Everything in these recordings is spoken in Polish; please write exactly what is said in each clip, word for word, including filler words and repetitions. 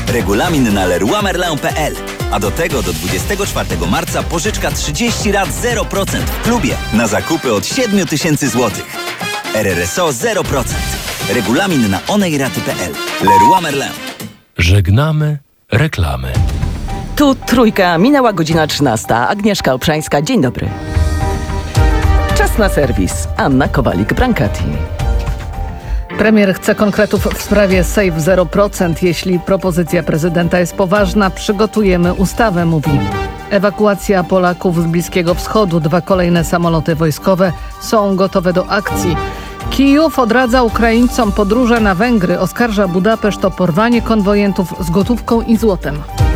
Regulamin na leroy merlin kropka p l. A do tego do dwudziestego czwartego marca pożyczka trzydzieści lat zero procent w klubie na zakupy od siedem tysięcy złotych. R R S O zero procent. Regulamin na onejraty kropka p l. Leroy Merlin. Żegnamy reklamy. Tu Trójka, minęła godzina trzynasta. Agnieszka Obszańska, dzień dobry. Czas na serwis. Anna Kowalik-Brankati. Premier chce konkretów w sprawie Safe zero procent. Jeśli propozycja prezydenta jest poważna, przygotujemy ustawę, mówi. Ewakuacja Polaków z Bliskiego Wschodu. Dwa kolejne samoloty wojskowe są gotowe do akcji. Kijów odradza Ukraińcom podróże na Węgry. Oskarża Budapeszt o porwanie konwojentów z gotówką i złotem.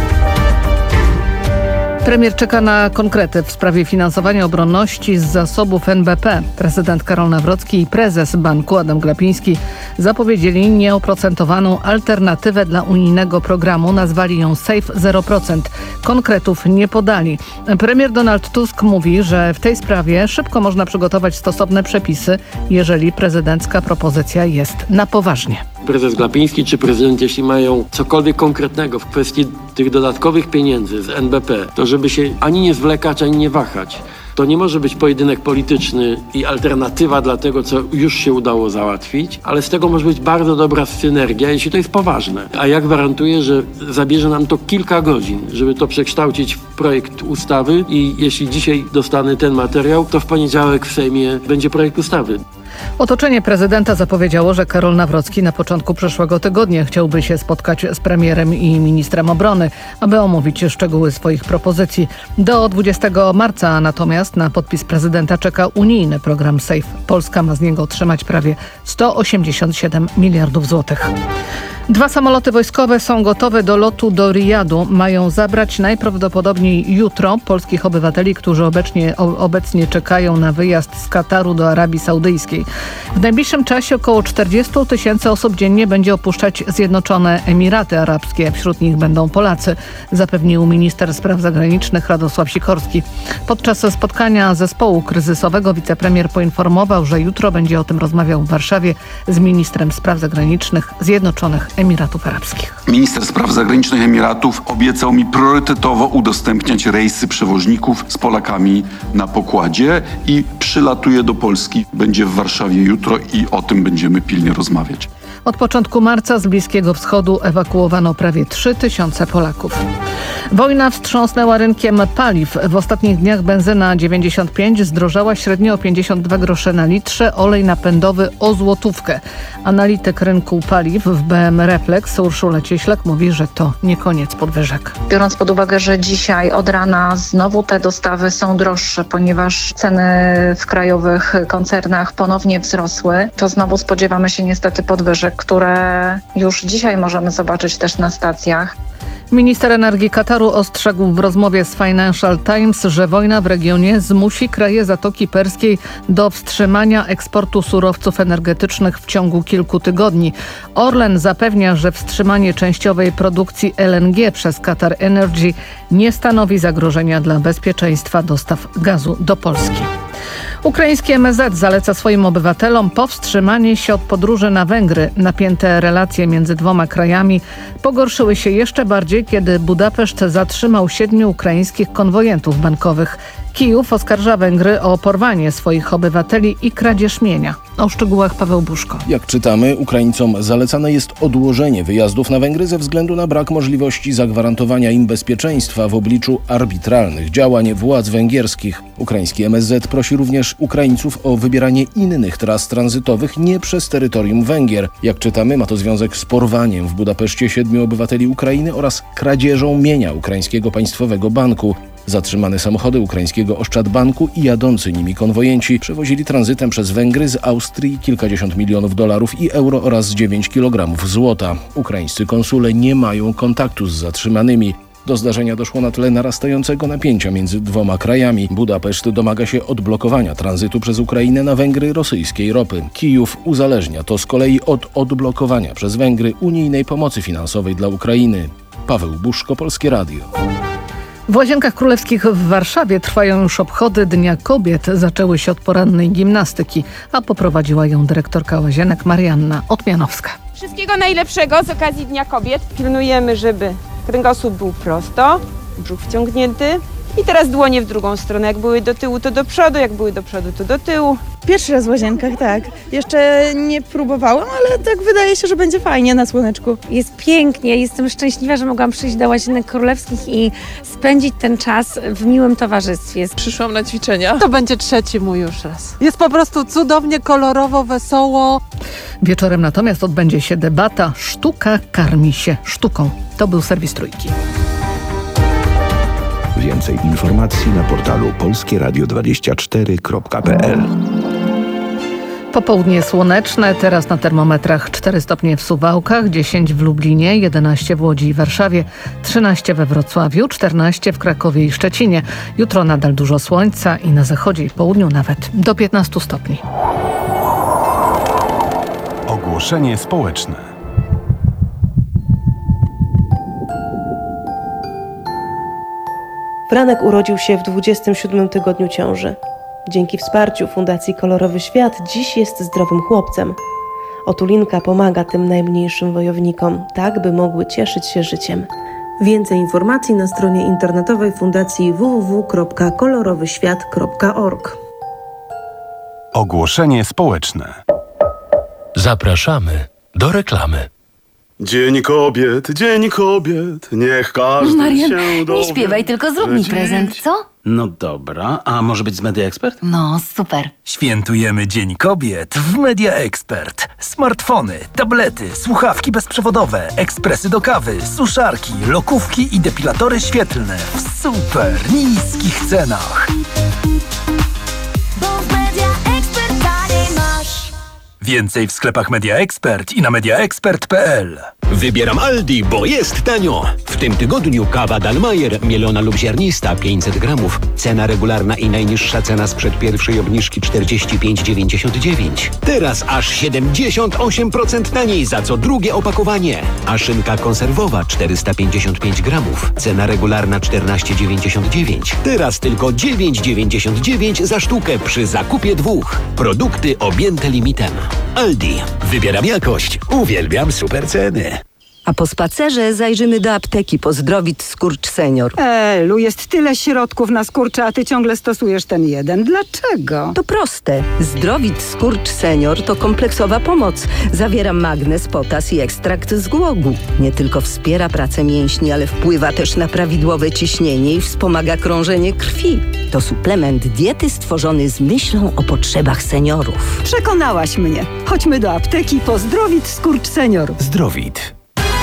Premier czeka na konkrety w sprawie finansowania obronności z zasobów N B P. Prezydent Karol Nawrocki i prezes banku Adam Glapiński zapowiedzieli nieoprocentowaną alternatywę dla unijnego programu. Nazwali ją Safe zero procent. Konkretów nie podali. Premier Donald Tusk mówi, że w tej sprawie szybko można przygotować stosowne przepisy, jeżeli prezydencka propozycja jest na poważnie. Prezes Glapiński czy prezydent, jeśli mają cokolwiek konkretnego w kwestii tych dodatkowych pieniędzy z N B P, to żeby się ani nie zwlekać, ani nie wahać. To nie może być pojedynek polityczny i alternatywa dla tego, co już się udało załatwić, ale z tego może być bardzo dobra synergia, jeśli to jest poważne. A ja gwarantuję, że zabierze nam to kilka godzin, żeby to przekształcić w projekt ustawy i jeśli dzisiaj dostanę ten materiał, to w poniedziałek w Sejmie będzie projekt ustawy. Otoczenie prezydenta zapowiedziało, że Karol Nawrocki na początku przyszłego tygodnia chciałby się spotkać z premierem i ministrem obrony, aby omówić szczegóły swoich propozycji. Do dwudziestego marca natomiast na podpis prezydenta czeka unijny program Safe. Polska ma z niego otrzymać prawie sto osiemdziesiąt siedem miliardów złotych. Dwa samoloty wojskowe są gotowe do lotu do Rijadu. Mają zabrać najprawdopodobniej jutro polskich obywateli, którzy obecnie, obecnie czekają na wyjazd z Kataru do Arabii Saudyjskiej. W najbliższym czasie około czterdzieści tysięcy osób dziennie będzie opuszczać Zjednoczone Emiraty Arabskie. Wśród nich będą Polacy, zapewnił minister spraw zagranicznych Radosław Sikorski. Podczas spotkania zespołu kryzysowego wicepremier poinformował, że jutro będzie o tym rozmawiał w Warszawie z ministrem spraw zagranicznych Zjednoczonych Emiratów Arabskich. Minister spraw zagranicznych Emiratów obiecał mi priorytetowo udostępniać rejsy przewoźników z Polakami na pokładzie i przylatuje do Polski. Będzie w Warszawie jutro i o tym będziemy pilnie rozmawiać. Od początku marca z Bliskiego Wschodu ewakuowano prawie trzy tysiące Polaków. Wojna wstrząsnęła rynkiem paliw. W ostatnich dniach benzyna dziewięćdziesiąt pięć zdrożała średnio o pięćdziesiąt dwa grosze na litrze, olej napędowy o złotówkę. Analityk rynku paliw w B M Reflex Urszula Cieślak mówi, że to nie koniec podwyżek. Biorąc pod uwagę, że dzisiaj od rana znowu te dostawy są droższe, ponieważ ceny w krajowych koncernach ponownie wzrosły, to znowu spodziewamy się niestety podwyżek, które już dzisiaj możemy zobaczyć też na stacjach. Minister energii Kataru ostrzegł w rozmowie z Financial Times, że wojna w regionie zmusi kraje Zatoki Perskiej do wstrzymania eksportu surowców energetycznych w ciągu kilku tygodni. Orlen zapewnia, że wstrzymanie częściowej produkcji L N G przez Qatar Energy nie stanowi zagrożenia dla bezpieczeństwa dostaw gazu do Polski. Ukraiński M S Z zaleca swoim obywatelom powstrzymanie się od podróży na Węgry. Napięte relacje między dwoma krajami pogorszyły się jeszcze bardziej, kiedy Budapeszt zatrzymał siedmiu ukraińskich konwojentów bankowych. Kijów oskarża Węgry o porwanie swoich obywateli i kradzież mienia. O szczegółach Paweł Buszko. Jak czytamy, Ukraińcom zalecane jest odłożenie wyjazdów na Węgry ze względu na brak możliwości zagwarantowania im bezpieczeństwa w obliczu arbitralnych działań władz węgierskich. Ukraiński M S Z prosi również Ukraińców o wybieranie innych tras tranzytowych nie przez terytorium Węgier. Jak czytamy, ma to związek z porwaniem w Budapeszcie siedmiu obywateli Ukrainy oraz kradzieżą mienia ukraińskiego państwowego banku. Zatrzymane samochody ukraińskiego Oszczadbanku i jadący nimi konwojenci przewozili tranzytem przez Węgry z Austrii kilkadziesiąt milionów dolarów i euro oraz dziewięć kilogramów złota. Ukraińscy konsule nie mają kontaktu z zatrzymanymi. Do zdarzenia doszło na tle narastającego napięcia między dwoma krajami. Budapeszt domaga się odblokowania tranzytu przez Ukrainę na Węgry rosyjskiej ropy. Kijów uzależnia to z kolei od odblokowania przez Węgry unijnej pomocy finansowej dla Ukrainy. Paweł Buszko, Polskie Radio. W Łazienkach Królewskich w Warszawie trwają już obchody Dnia Kobiet. Zaczęły się od porannej gimnastyki, a poprowadziła ją dyrektorka Łazienek Marianna Otmianowska. Wszystkiego najlepszego z okazji Dnia Kobiet. Pilnujemy, żeby kręgosłup był prosto, brzuch wciągnięty. I teraz dłonie w drugą stronę. Jak były do tyłu, to do przodu, jak były do przodu, to do tyłu. Pierwszy raz w łazienkach, tak. Jeszcze nie próbowałam, ale tak wydaje się, że będzie fajnie na słoneczku. Jest pięknie, jestem szczęśliwa, że mogłam przyjść do Łazienek Królewskich i spędzić ten czas w miłym towarzystwie. Przyszłam na ćwiczenia. To będzie trzeci mój już raz. Jest po prostu cudownie, kolorowo, wesoło. Wieczorem natomiast odbędzie się debata Sztuka karmi się sztuką. To był serwis Trójki. Więcej informacji na portalu polskie radio dwadzieścia cztery kropka p l. Popołudnie słoneczne, teraz na termometrach cztery stopnie w Suwałkach, dziesięć w Lublinie, jedenaście w Łodzi i Warszawie, trzynaście we Wrocławiu, czternaście w Krakowie i Szczecinie. Jutro nadal dużo słońca i na zachodzie i południu nawet do piętnastu stopni. Ogłoszenie społeczne. Franek urodził się w dwudziestym siódmym tygodniu ciąży. Dzięki wsparciu Fundacji Kolorowy Świat dziś jest zdrowym chłopcem. Otulinka pomaga tym najmniejszym wojownikom, tak by mogły cieszyć się życiem. Więcej informacji na stronie internetowej Fundacji w w w kropka kolorowy świat kropka org. Ogłoszenie społeczne. Zapraszamy do reklamy. Dzień kobiet, dzień kobiet, niech każdy Marian, się dowie. nie śpiewaj, tylko zrób mi prezent, co? No dobra, a może być z Media Expert? No, super. Świętujemy Dzień Kobiet w Media Expert. Smartfony, tablety, słuchawki bezprzewodowe, ekspresy do kawy, suszarki, lokówki i depilatory świetlne w super niskich cenach. Bo w Media Expert taniej masz. Więcej w sklepach Media Expert i na media expert kropka p l. Wybieram Aldi, bo jest tanio. W tym tygodniu kawa Dallmayr, mielona lub ziarnista, pięćset gramów. Cena regularna i najniższa cena sprzed pierwszej obniżki czterdzieści pięć dziewięćdziesiąt dziewięć. Teraz aż siedemdziesiąt osiem procent taniej za co drugie opakowanie. A szynka konserwowa czterysta pięćdziesiąt pięć gramów. Cena regularna czternaście dziewięćdziesiąt dziewięć. Teraz tylko dziewięć dziewięćdziesiąt dziewięć za sztukę przy zakupie dwóch. Produkty objęte limitem. Aldi. Wybieram jakość. Uwielbiam super ceny. A po spacerze zajrzymy do apteki po Zdrowit Skurcz Senior. Elu, jest tyle środków na skurcze, a ty ciągle stosujesz ten jeden. Dlaczego? To proste. Zdrowit Skurcz Senior to kompleksowa pomoc. Zawiera magnez, potas i ekstrakt z głogu. Nie tylko wspiera pracę mięśni, ale wpływa też na prawidłowe ciśnienie i wspomaga krążenie krwi. To suplement diety stworzony z myślą o potrzebach seniorów. Przekonałaś mnie. Chodźmy do apteki po Zdrowit Skurcz Senior. Zdrowit.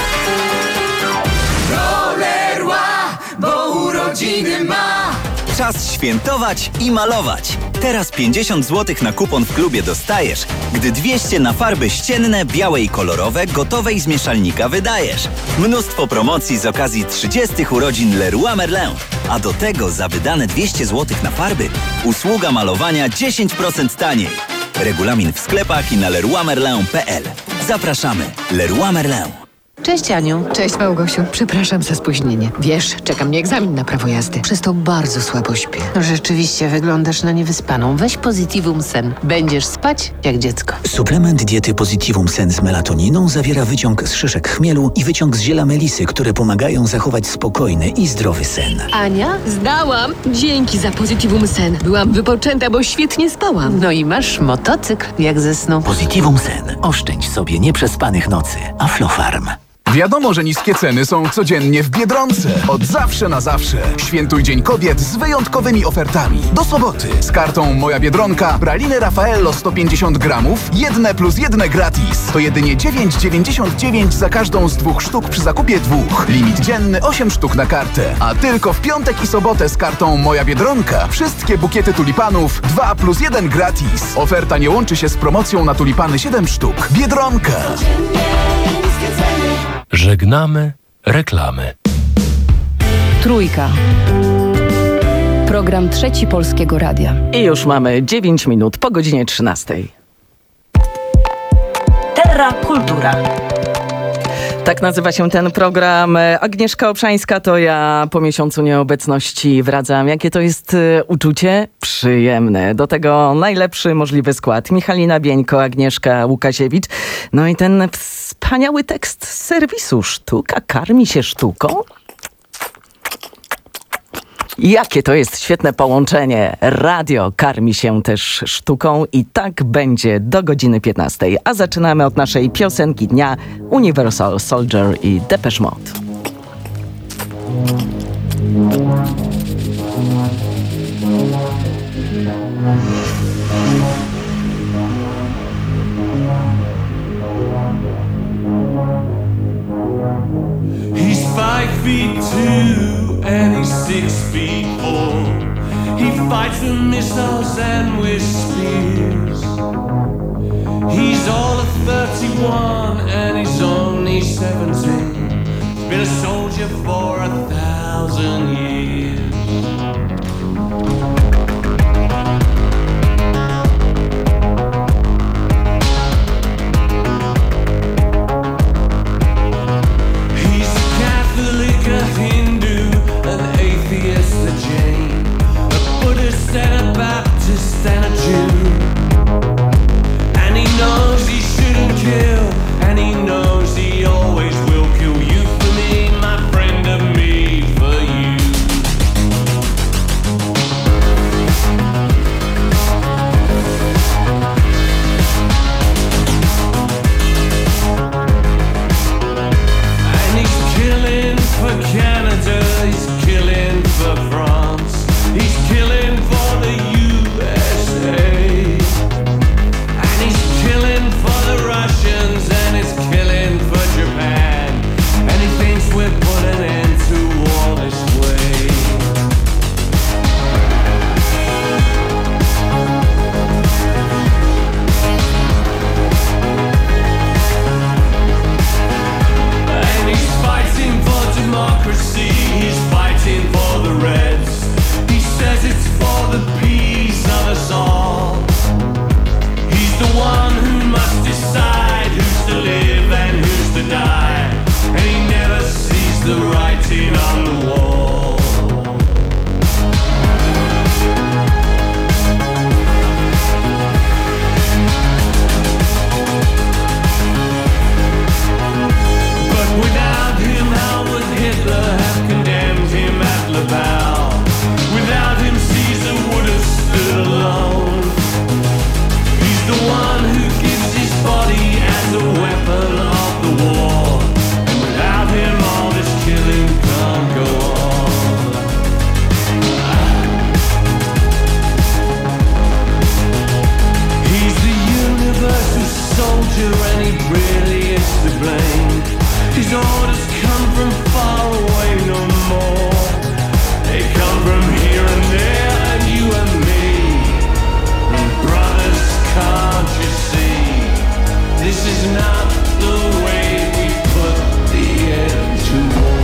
Bo urodziny ma. Czas świętować i malować. Teraz pięćdziesiąt złotych na kupon w klubie dostajesz, gdy dwieście na farby ścienne, białe i kolorowe, gotowe z mieszalnika wydajesz. Mnóstwo promocji z okazji trzydziestych urodzin Leroy Merlin. A do tego za wydane dwieście złotych na farby usługa malowania dziesięć procent taniej. Regulamin w sklepach i na leroy merlin kropka p l. Zapraszamy. Leroy Merlin. Cześć Aniu. Cześć Małgosiu. Przepraszam za spóźnienie. Wiesz, czeka mnie egzamin na prawo jazdy. Przez to bardzo słabo śpię. Rzeczywiście wyglądasz na niewyspaną. Weź Positivum Sen. Będziesz spać jak dziecko. Suplement diety Positivum Sen z melatoniną zawiera wyciąg z szyszek chmielu i wyciąg z ziela melisy, które pomagają zachować spokojny i zdrowy sen. Ania? Zdałam. Dzięki za Positivum Sen. Byłam wypoczęta, bo świetnie spałam. No i masz motocykl jak ze snu. Positivum Sen. Oszczędź sobie nieprzespanych nocy. Aflofarm. Wiadomo, że niskie ceny są codziennie w Biedronce. Od zawsze na zawsze. Świętuj Dzień Kobiet z wyjątkowymi ofertami. Do soboty z kartą Moja Biedronka praliny Raffaello sto pięćdziesiąt gramów, jedne plus jedne gratis. To jedynie dziewięć dziewięćdziesiąt dziewięć za każdą z dwóch sztuk przy zakupie dwóch. Limit dzienny osiem sztuk na kartę. A tylko w piątek i sobotę z kartą Moja Biedronka wszystkie bukiety tulipanów dwa plus jeden gratis. Oferta nie łączy się z promocją na tulipany siedem sztuk. Biedronka. Żegnamy reklamy. Trójka. Program Trzeci Polskiego Radia. I już mamy dziewięć minut po godzinie trzynastej. Terra Kultura. Tak nazywa się ten program. Agnieszka Obszańska to ja po miesiącu nieobecności wracam. Jakie to jest y, uczucie? Przyjemne. Do tego najlepszy możliwy skład. Michalina Bieńko, Agnieszka Łukasiewicz. No i ten wspaniały tekst z serwisu. Sztuka karmi się sztuką? Jakie to jest świetne połączenie. Radio karmi się też sztuką i tak będzie do godziny piętnastej. A zaczynamy od naszej piosenki dnia Universal Soldier i Depeche Mode. He's five feet two and he's six feet four. He fights with missiles and with spears. He's all of thirty-one and he's only seventeen. He's been a soldier for a thousand years. A Hindu, an atheist, a Jain, a Buddhist and a Baptist and a Jew. And he knows he shouldn't kill, and he knows he always will kill. You for me, my friend, and me for you. And he's killing for Canada, he's killing for France, he's killing for the U S A, and he's killing for the Russians, and he's killing for Japan, and he thinks we're putting an end to war this way. And he's fighting for democracy, he's fighting for the Reds. He says it's for the peace of us all. He's the one who must decide who's to live and who's to die, and he never sees the writing on the wall. But without him, how would Hitler have condemned him at Laval? Without him, Caesar would have stood alone. He's the one who gives his body as a weapon of the war, and without him, all this killing can't go on. He's the universal soldier, and he really is to blame. His orders come from far away no more. They come from here and there and you and me. And brothers, can't you see? This is not the way we put the end to war.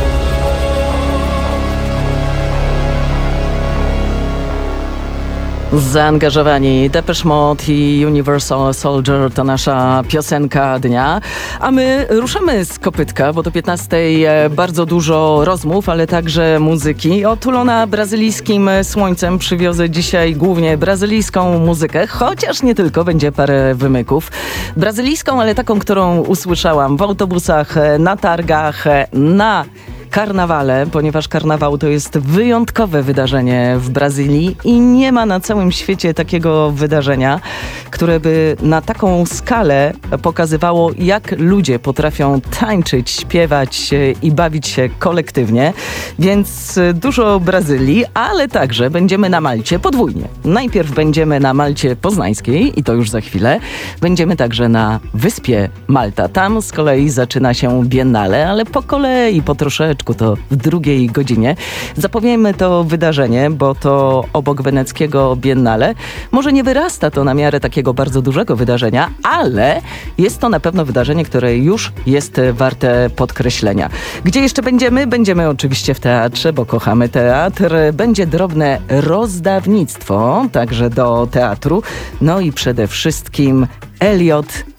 Zaangażowani Depeche Mode i Universal Soldier to nasza piosenka dnia. A my ruszamy z kopytka, bo do piętnastej bardzo dużo rozmów, ale także muzyki. Otulona brazylijskim słońcem przywiozę dzisiaj głównie brazylijską muzykę, chociaż nie tylko, będzie parę wymyków. Brazylijską, ale taką, którą usłyszałam w autobusach, na targach, na karnawale, ponieważ karnawał to jest wyjątkowe wydarzenie w Brazylii i nie ma na całym świecie takiego wydarzenia, które by na taką skalę pokazywało, jak ludzie potrafią tańczyć, śpiewać i bawić się kolektywnie. Więc dużo Brazylii, ale także będziemy na Malcie podwójnie. Najpierw będziemy na Malcie Poznańskiej i to już za chwilę. Będziemy także na wyspie Malta. Tam z kolei zaczyna się Biennale, ale po kolei, po troszeczkę to w drugiej godzinie. Zapowiemy to wydarzenie, bo to obok weneckiego Biennale. Może nie wyrasta to na miarę takiego bardzo dużego wydarzenia, ale jest to na pewno wydarzenie, które już jest warte podkreślenia. Gdzie jeszcze będziemy? Będziemy oczywiście w teatrze, bo kochamy teatr. Będzie drobne rozdawnictwo, także do teatru. No i przede wszystkim Elliot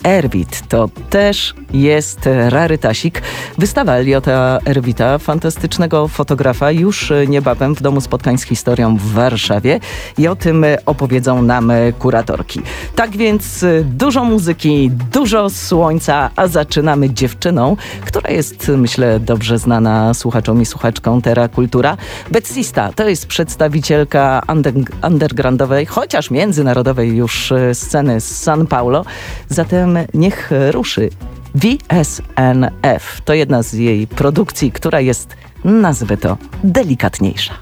Erwit to też jest rarytasik. Wystawa Eliota Erwita, fantastycznego fotografa, już niebawem w Domu Spotkań z Historią w Warszawie i o tym opowiedzą nam kuratorki. Tak więc dużo muzyki, dużo słońca, a zaczynamy dziewczyną, która jest, myślę, dobrze znana słuchaczom i słuchaczkom Terra Kultura. Betsista to jest przedstawicielka under, undergroundowej, chociaż międzynarodowej już sceny z San Paulo. Zatem niech ruszy. V S N F to jedna z jej produkcji, która jest, nazwę to, delikatniejsza.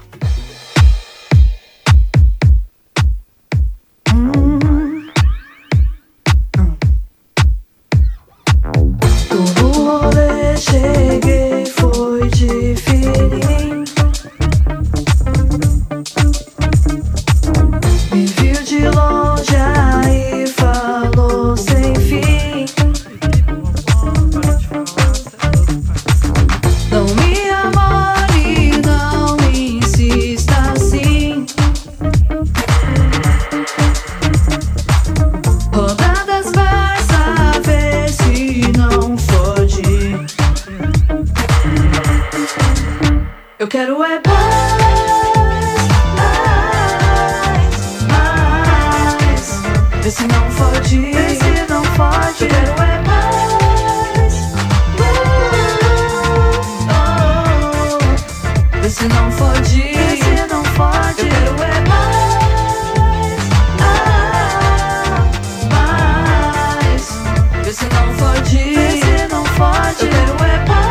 Eu quero é mais, mais, mais. Vê se não fode, vê se não fode. Eu quero é mais, oh, oh. Vê se não fode, vê se não fode. Eu quero é mais, ah, mais. Vê se não fode, vê se não fode. Eu quero é mais.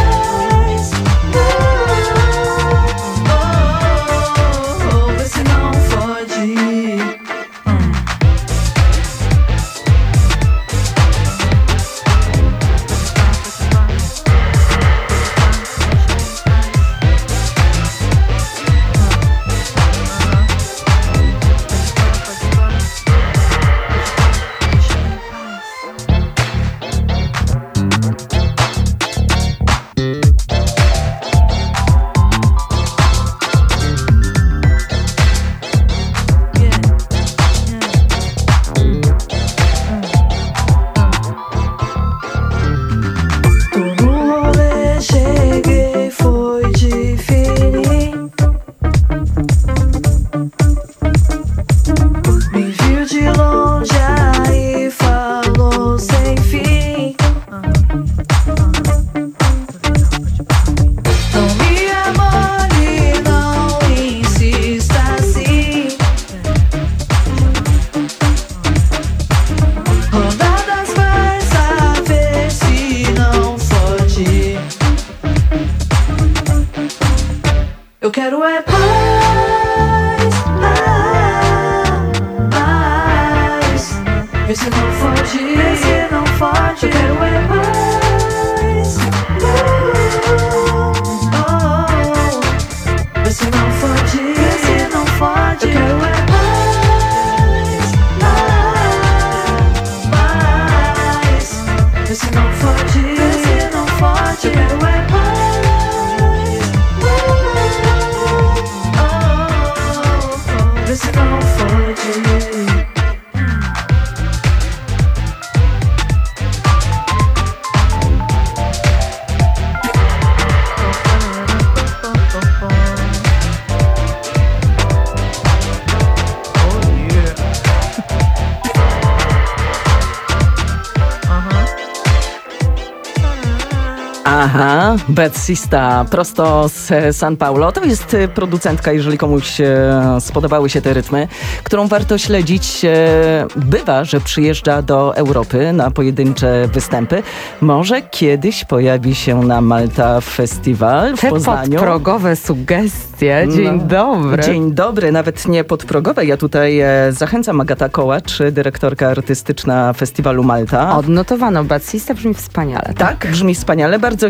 Eu quero é paz, paz. Vê se não fode, vê se não fode. Eu quero é paz, oh, oh. Vê se não fode, vê se não fode. Eu quero é paz, paz. Vê se não fode, vê se não fode. Eu quero é paz. Se não fode. Aha, Betsista, prosto z San Paulo. To jest producentka, jeżeli komuś spodobały się te rytmy, którą warto śledzić. Bywa, że przyjeżdża do Europy na pojedyncze występy. Może kiedyś pojawi się na Malta Festival w Te Poznaniu. podprogowe sugestie. Dzień No, dobry. Dzień dobry, nawet nie podprogowe. Ja tutaj e, zachęcam Agata Kołacz, dyrektorka artystyczna Festiwalu Malta. Odnotowano, Betsista brzmi wspaniale. Tak, brzmi wspaniale. Bardzo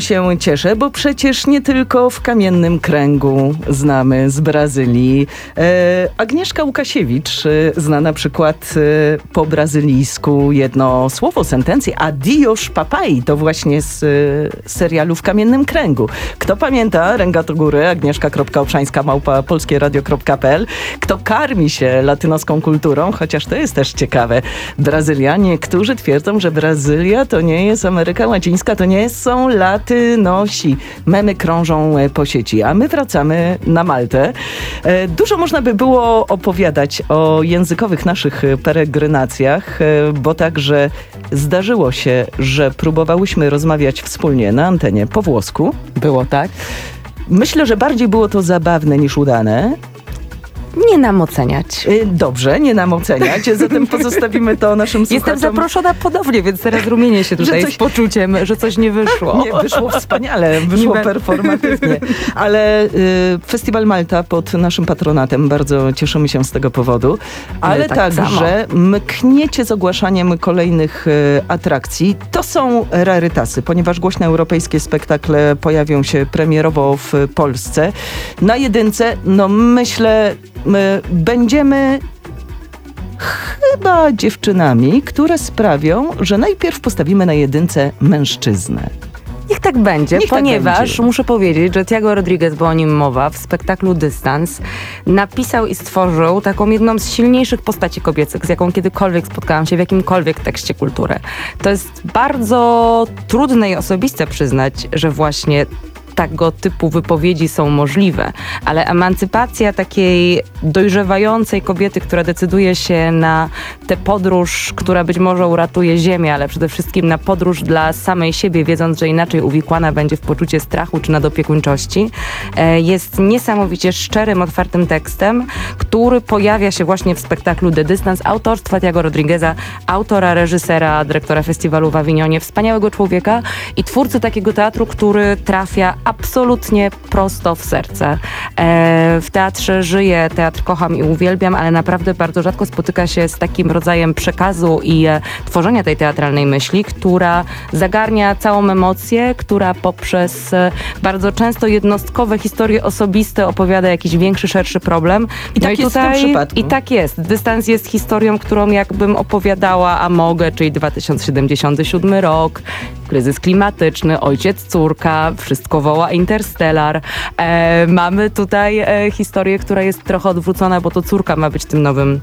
się cieszę, bo przecież nie tylko w Kamiennym Kręgu znamy z Brazylii. E, Agnieszka Łukasiewicz e, zna na przykład e, po brazylijsku jedno słowo, sentencję adios papai, to właśnie z e, serialu W Kamiennym Kręgu. Kto pamięta, ręka do góry, agnieszka kropka obszańska małpa polskieradio kropka pe el. Kto karmi się latynoską kulturą, chociaż to jest też ciekawe. Brazylia, niektórzy twierdzą, że Brazylia to nie jest Ameryka Łacińska, to nie są Latynosi. Memy krążą e, po sieci, a my wracamy na Maltę. E, Dużo można by było opowiadać o językowych naszych peregrinacjach, e, bo także zdarzyło się, że próbowałyśmy rozmawiać wspólnie na antenie po włosku. Było tak. Myślę, że bardziej było to zabawne niż udane. Nie nam oceniać. Y, Dobrze, nie nam oceniać, zatem pozostawimy to naszym słuchaczom. Jestem zaproszona ponownie, więc teraz rumienię się tutaj coś- z poczuciem, że coś nie wyszło. Nie, wyszło wspaniale, wyszło Nie be- performatywnie. Ale y, Festiwal Malta pod naszym patronatem, bardzo cieszymy się z tego powodu. Ale My tak także mkniecie z ogłaszaniem kolejnych y, atrakcji. To są rarytasy, ponieważ głośne europejskie spektakle pojawią się premierowo w Polsce. Na jedynce, no myślę, my będziemy chyba dziewczynami, które sprawią, że najpierw postawimy na jedynce mężczyznę. Niech tak będzie, Niech tak ponieważ będzie. muszę powiedzieć, że Thiago Rodriguez, bo o nim mowa, w spektaklu Dystans napisał i stworzył taką jedną z silniejszych postaci kobiecych, z jaką kiedykolwiek spotkałam się w jakimkolwiek tekście kultury. To jest bardzo trudne i osobiste przyznać, że właśnie tego typu wypowiedzi są możliwe, ale emancypacja takiej dojrzewającej kobiety, która decyduje się na tę podróż, która być może uratuje Ziemię, ale przede wszystkim na podróż dla samej siebie, wiedząc, że inaczej uwikłana będzie w poczucie strachu czy nadopiekuńczości, e, jest niesamowicie szczerym, otwartym tekstem, który pojawia się właśnie w spektaklu The Distance autorstwa Thiago Rodrigueza, autora, reżysera, dyrektora festiwalu w Awinionie, wspaniałego człowieka i twórcy takiego teatru, który trafia absolutnie prosto w serce. E, w teatrze żyję, teatr kocham i uwielbiam, ale naprawdę bardzo rzadko spotyka się z takim rodzajem przekazu i e, tworzenia tej teatralnej myśli, która zagarnia całą emocję, która poprzez e, bardzo często jednostkowe historie osobiste opowiada jakiś większy, szerszy problem. I tak jest w tym przypadku. I tak jest. Dystans jest historią, którą jakbym opowiadała, a mogę, czyli dwa tysiące siedemdziesiąty siódmy rok, kryzys klimatyczny, ojciec, córka, wszystko woła Interstellar. E, mamy tutaj e, historię, która jest trochę odwrócona, bo to córka ma być tym nowym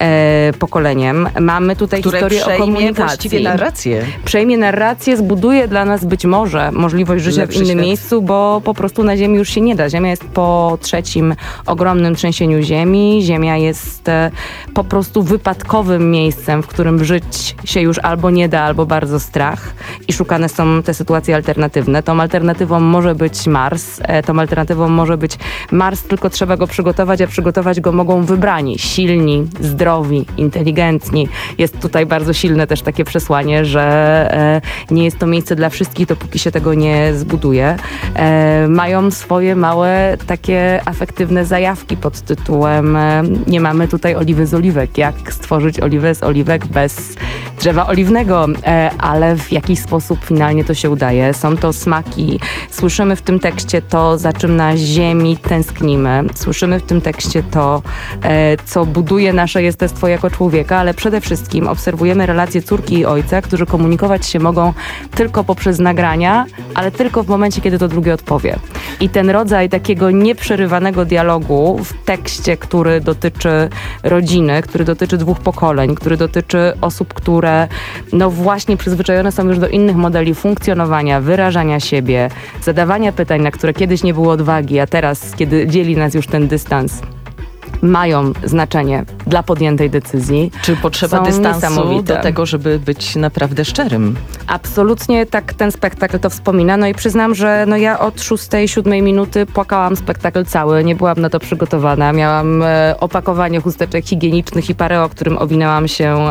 e, pokoleniem. Mamy tutaj Które historię o przejmie komunikacji. właściwie narrację. Przejmie narrację, zbuduje dla nas być może możliwość życia Lepszy w innym świat. miejscu, bo po prostu na Ziemi już się nie da. Ziemia jest po trzecim ogromnym trzęsieniu Ziemi. Ziemia jest e, po prostu wypadkowym miejscem, w którym żyć się już albo nie da, albo bardzo strach. I szukane są te sytuacje alternatywne. Tą alternatywą może być Mars. E, tą alternatywą może być Mars, tylko trzeba go przygotować, a przygotować go mogą wybrani, silni, zdrowi, inteligentni. Jest tutaj bardzo silne też takie przesłanie, że e, nie jest to miejsce dla wszystkich, dopóki się tego nie zbuduje. E, mają swoje małe takie afektywne zajawki pod tytułem e, nie mamy tutaj oliwy z oliwek. Jak stworzyć oliwę z oliwek bez drzewa oliwnego? E, ale w jakiś sposób finalnie to się udaje. Są to smaki. Słyszymy w tym tekście to, za czym na ziemi tęsknimy. Słyszymy w tym tekście to, e, co buduje nasze jestestwo jako człowieka, ale przede wszystkim obserwujemy relacje córki i ojca, którzy komunikować się mogą tylko poprzez nagrania, ale tylko w momencie, kiedy to drugie odpowie. I ten rodzaj takiego nieprzerywanego dialogu w tekście, który dotyczy rodziny, który dotyczy dwóch pokoleń, który dotyczy osób, które no właśnie przyzwyczajone są już do innych modeli funkcjonowania, wyrażania siebie, zadawania pytań, na które kiedyś nie było odwagi, a teraz, kiedy dzieli nas już ten dystans, mają znaczenie dla podjętej decyzji. Czy potrzeba Są dystansu niesamowite. do tego, żeby być naprawdę szczerym? Absolutnie tak ten spektakl to wspomina. No i przyznam, że no ja od szóstej, siódmej minuty płakałam spektakl cały. Nie byłam na to przygotowana. Miałam e, opakowanie chusteczek higienicznych i pareo, którym owinęłam się e,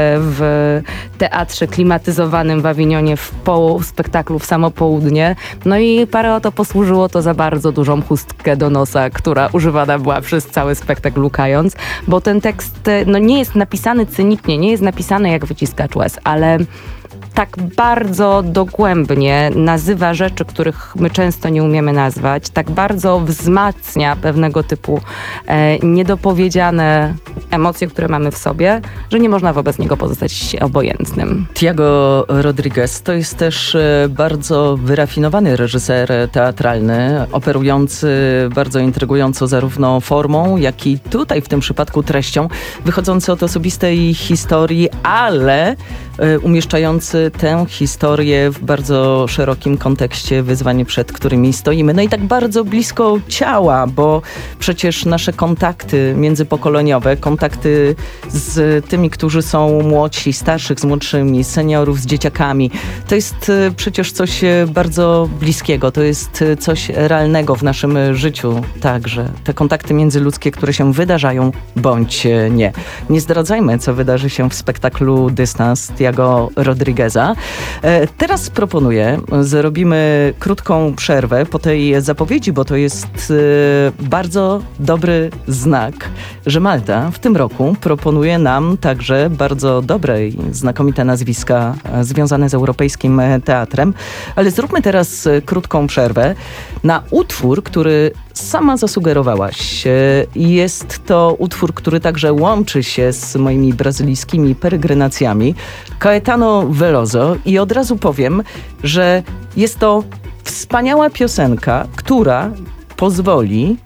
w teatrze klimatyzowanym w Awinionie w poł spektaklu w samo południe. No i pareo to posłużyło to za bardzo dużą chustkę do nosa, która używana była przez cały spektakl łukając, bo ten tekst no, nie jest napisany cynicznie, nie jest napisany jak wyciskacz łez, ale tak bardzo dogłębnie nazywa rzeczy, których my często nie umiemy nazwać, tak bardzo wzmacnia pewnego typu e, niedopowiedziane emocje, które mamy w sobie, że nie można wobec niego pozostać obojętnym. Tiago Rodriguez to jest też e, bardzo wyrafinowany reżyser teatralny, operujący bardzo intrygująco zarówno formą, jak i tutaj w tym przypadku treścią, wychodzący od osobistej historii, ale e, umieszczający tę historię w bardzo szerokim kontekście wyzwań, przed którymi stoimy. No i tak bardzo blisko ciała, bo przecież nasze kontakty międzypokoleniowe, kontakty z tymi, którzy są młodsi, starszych z młodszymi, seniorów z dzieciakami, to jest e, przecież coś e, bardzo bliskiego, to jest e, coś realnego w naszym życiu także. Te kontakty międzyludzkie, które się wydarzają, bądź e, nie. Nie zdradzajmy, co wydarzy się w spektaklu Dystans Tiago Rodrigueza. E, teraz proponuję, zrobimy krótką przerwę po tej zapowiedzi, bo to jest e, bardzo dobry znak, że Malta w tym roku proponuje nam także bardzo dobre i znakomite nazwiska e, związane z europejskim e, teatrem. Ale zróbmy teraz e, krótką przerwę na utwór, który sama zasugerowałaś. E, jest to utwór, który także łączy się z moimi brazylijskimi peregrinacjami. Caetano Veloso, i od razu powiem, że jest to wspaniała piosenka, która pozwoli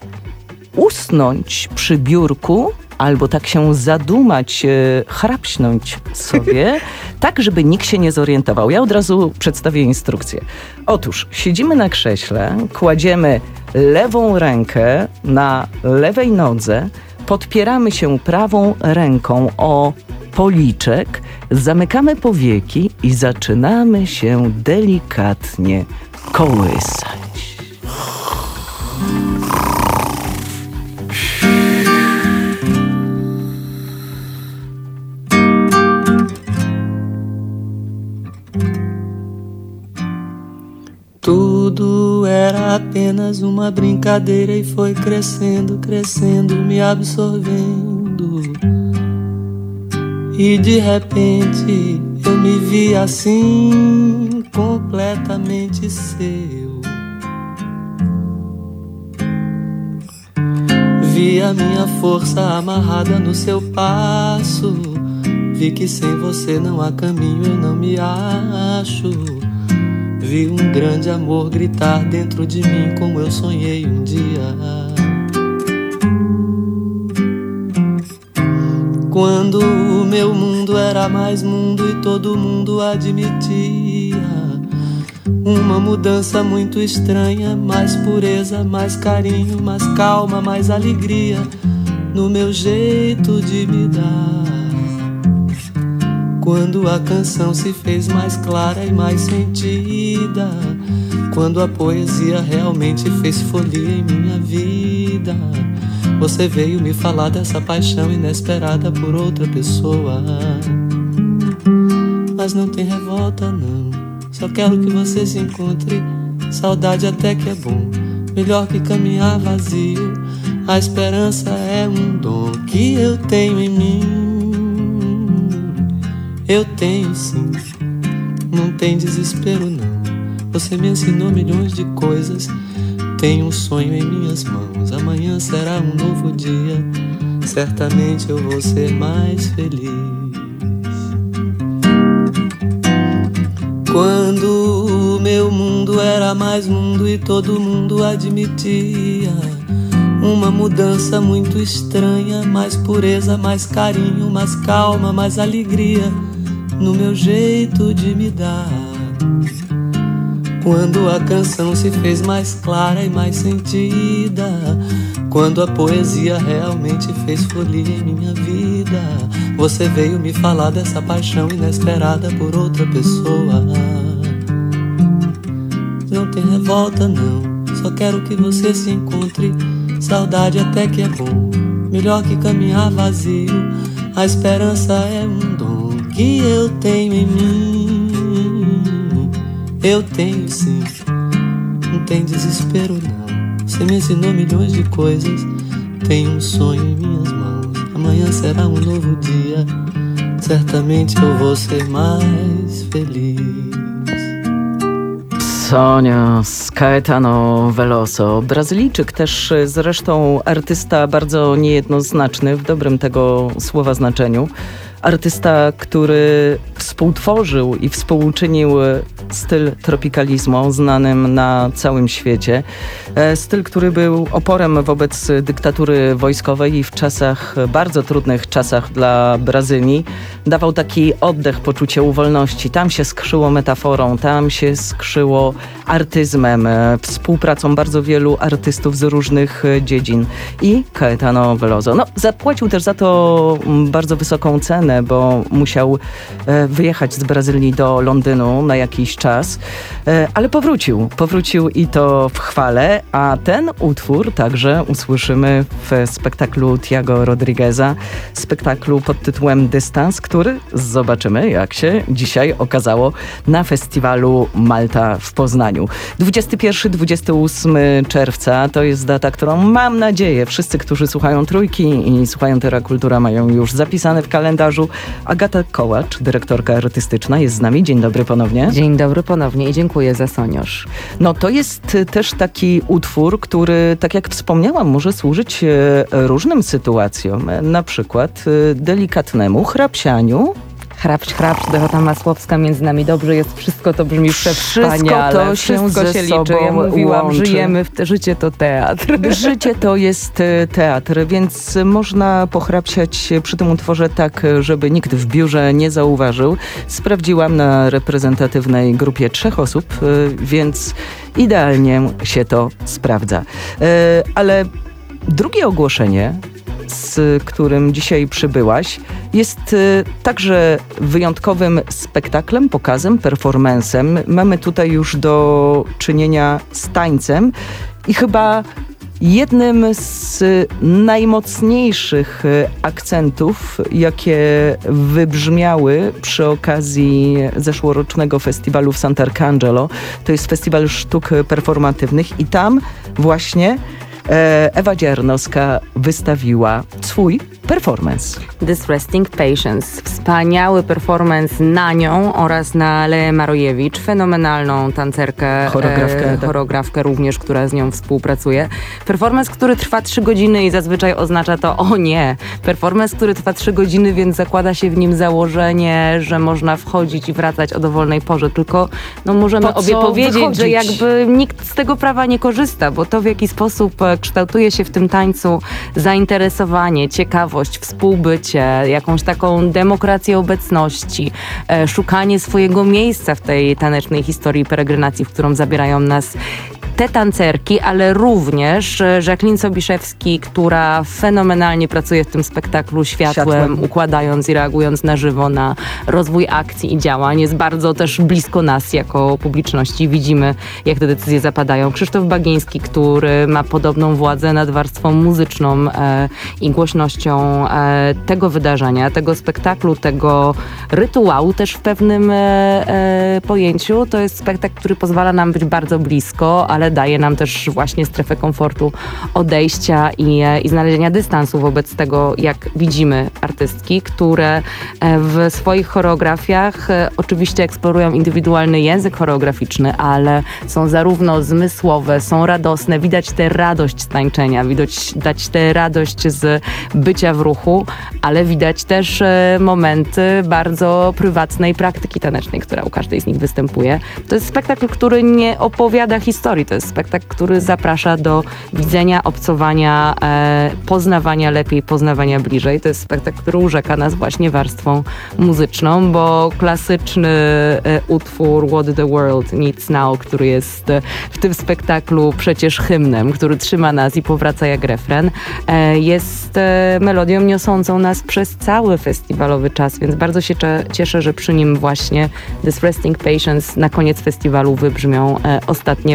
usnąć przy biurku albo tak się zadumać, e, chrapśnąć sobie, tak żeby nikt się nie zorientował. Ja od razu przedstawię instrukcję. Otóż siedzimy na krześle, kładziemy lewą rękę na lewej nodze, podpieramy się prawą ręką o policzek, zamykamy powieki i zaczynamy się delikatnie kołysać. Tudo era apenas uma brincadeira e foi crescendo, crescendo, me absorvendo. E de repente eu me vi assim, completamente seu. Vi a minha força amarrada no seu passo. Vi que sem você não há caminho, eu não me acho. Vi um grande amor gritar dentro de mim como eu sonhei um dia. Quando o meu mundo era mais mundo e todo mundo admitia uma mudança muito estranha, mais pureza, mais carinho, mais calma, mais alegria no meu jeito de me dar. Quando a canção se fez mais clara e mais sentida, quando a poesia realmente fez folia em minha vida, você veio me falar dessa paixão inesperada por outra pessoa. Mas não tem revolta não, só quero que você se encontre. Saudade até que é bom, melhor que caminhar vazio. A esperança é um dom que eu tenho em mim. Eu tenho sim, não tem desespero não. Você me ensinou milhões de coisas. Tenho um sonho em minhas mãos. Amanhã será um novo dia. Certamente eu vou ser mais feliz. Quando o meu mundo era mais mundo e todo mundo admitia uma mudança muito estranha, mais pureza, mais carinho, mais calma, mais alegria no meu jeito de me dar. Quando a canção se fez mais clara e mais sentida, quando a poesia realmente fez folia em minha vida, você veio me falar dessa paixão inesperada por outra pessoa. Não tem revolta não, só quero que você se encontre. Saudade até que é bom, melhor que caminhar vazio. A esperança é um dom que eu tenho em mim. Eu tenho sim, não tem desespero não. Você me ensinou milhões de coisas. Tenho um sonho em minhas mãos. Amanhã será um novo dia. certamente eu vou ser mais feliz. Sonio z Caetano Veloso. Brazylijczyk, też zresztą artysta bardzo niejednoznaczny w dobrym tego słowa znaczeniu. Artysta, który współtworzył i współuczynił styl tropicalizmu znanym na całym świecie. Styl, który był oporem wobec dyktatury wojskowej i w czasach, bardzo trudnych czasach dla Brazylii, dawał taki oddech, poczucie wolności. Tam się skrzyło metaforą, tam się skrzyło artyzmem, współpracą bardzo wielu artystów z różnych dziedzin. I Caetano Veloso. No, zapłacił też za to bardzo wysoką cenę, bo musiał wyjechać z Brazylii do Londynu na jakiś czas, ale powrócił. Powrócił i to w chwale, a ten utwór także usłyszymy w spektaklu Tiago Rodrigueza, spektaklu pod tytułem Dystans, który zobaczymy, jak się dzisiaj okazało, na festiwalu Malta w Poznaniu. dwudziestego pierwszego do dwudziestego ósmego czerwca to jest data, którą mam nadzieję wszyscy, którzy słuchają Trójki i słuchają Terra Kultura, mają już zapisane w kalendarzu. Agata Kołacz, dyrektorka artystyczna, jest z nami. Dzień dobry ponownie. Dzień dobry ponownie i dziękuję za soniosz. No to jest też taki utwór, który, tak jak wspomniałam, może służyć różnym sytuacjom. Na przykład delikatnemu chrapsianiu. Chrapć, chrapć, Dorota Masłowska między nami. Dobrze jest, wszystko to brzmi przewspaniale. Wszystko to się wszystko ze się sobą liczy. Ja mówiłam, łączy. żyjemy, w te, życie to teatr. Życie to jest teatr, więc można pochrapsiać przy tym utworze tak, żeby nikt w biurze nie zauważył. Sprawdziłam na reprezentatywnej grupie trzech osób, więc idealnie się to sprawdza. Ale drugie ogłoszenie, z którym dzisiaj przybyłaś, jest y, także wyjątkowym spektaklem, pokazem, performancem. Mamy tutaj już do czynienia z tańcem i chyba jednym z najmocniejszych akcentów, jakie wybrzmiały przy okazji zeszłorocznego festiwalu w Sant'Arcangelo. To jest festiwal sztuk performatywnych i tam właśnie Ewa Dziarnowska wystawiła swój performance. This Resting Patience. Wspaniały performance na nią oraz na Leę Marojewicz, fenomenalną tancerkę, choreografkę, e, tak. choreografkę również, która z nią współpracuje. Performance, który trwa trzy godziny i zazwyczaj oznacza to, o nie, performance, który trwa trzy godziny, więc zakłada się w nim założenie, że można wchodzić i wracać o dowolnej porze, tylko no, możemy Po obie co powiedzieć, wychodzić? że jakby nikt z tego prawa nie korzysta, bo to w jaki sposób kształtuje się w tym tańcu zainteresowanie, ciekawość, współbycie, jakąś taką demokrację obecności, e, szukanie swojego miejsca w tej tanecznej historii peregrinacji, w którą zabierają nas te tancerki, ale również Jacqueline Sobiszewski, która fenomenalnie pracuje w tym spektaklu światłem, Światłem. układając i reagując na żywo na rozwój akcji i działań. Jest bardzo też blisko nas jako publiczności. Widzimy, jak te decyzje zapadają. Krzysztof Bagiński, który ma podobną władzę nad warstwą muzyczną e, i głośnością e, tego wydarzenia, tego spektaklu, tego rytuału też w pewnym e, e, pojęciu. To jest spektakl, który pozwala nam być bardzo blisko, ale daje nam też właśnie strefę komfortu, odejścia i, i znalezienia dystansu wobec tego, jak widzimy artystki, które w swoich choreografiach oczywiście eksplorują indywidualny język choreograficzny, ale są zarówno zmysłowe, są radosne, widać tę radość z tańczenia, widać dać tę radość z bycia w ruchu, ale widać też momenty bardzo prywatnej praktyki tanecznej, która u każdej z nich występuje. To jest spektakl, który nie opowiada historii, to jest spektakl, który zaprasza do widzenia, obcowania, e, poznawania lepiej, poznawania bliżej. To jest spektakl, który urzeka nas właśnie warstwą muzyczną, bo klasyczny e, utwór What the World Needs Now, który jest e, w tym spektaklu przecież hymnem, który trzyma nas i powraca jak refren, e, jest e, melodią niosącą nas przez cały festiwalowy czas, więc bardzo się cze- cieszę, że przy nim właśnie This Resting Patience na koniec festiwalu wybrzmią e, ostatnie, mam nadzieję,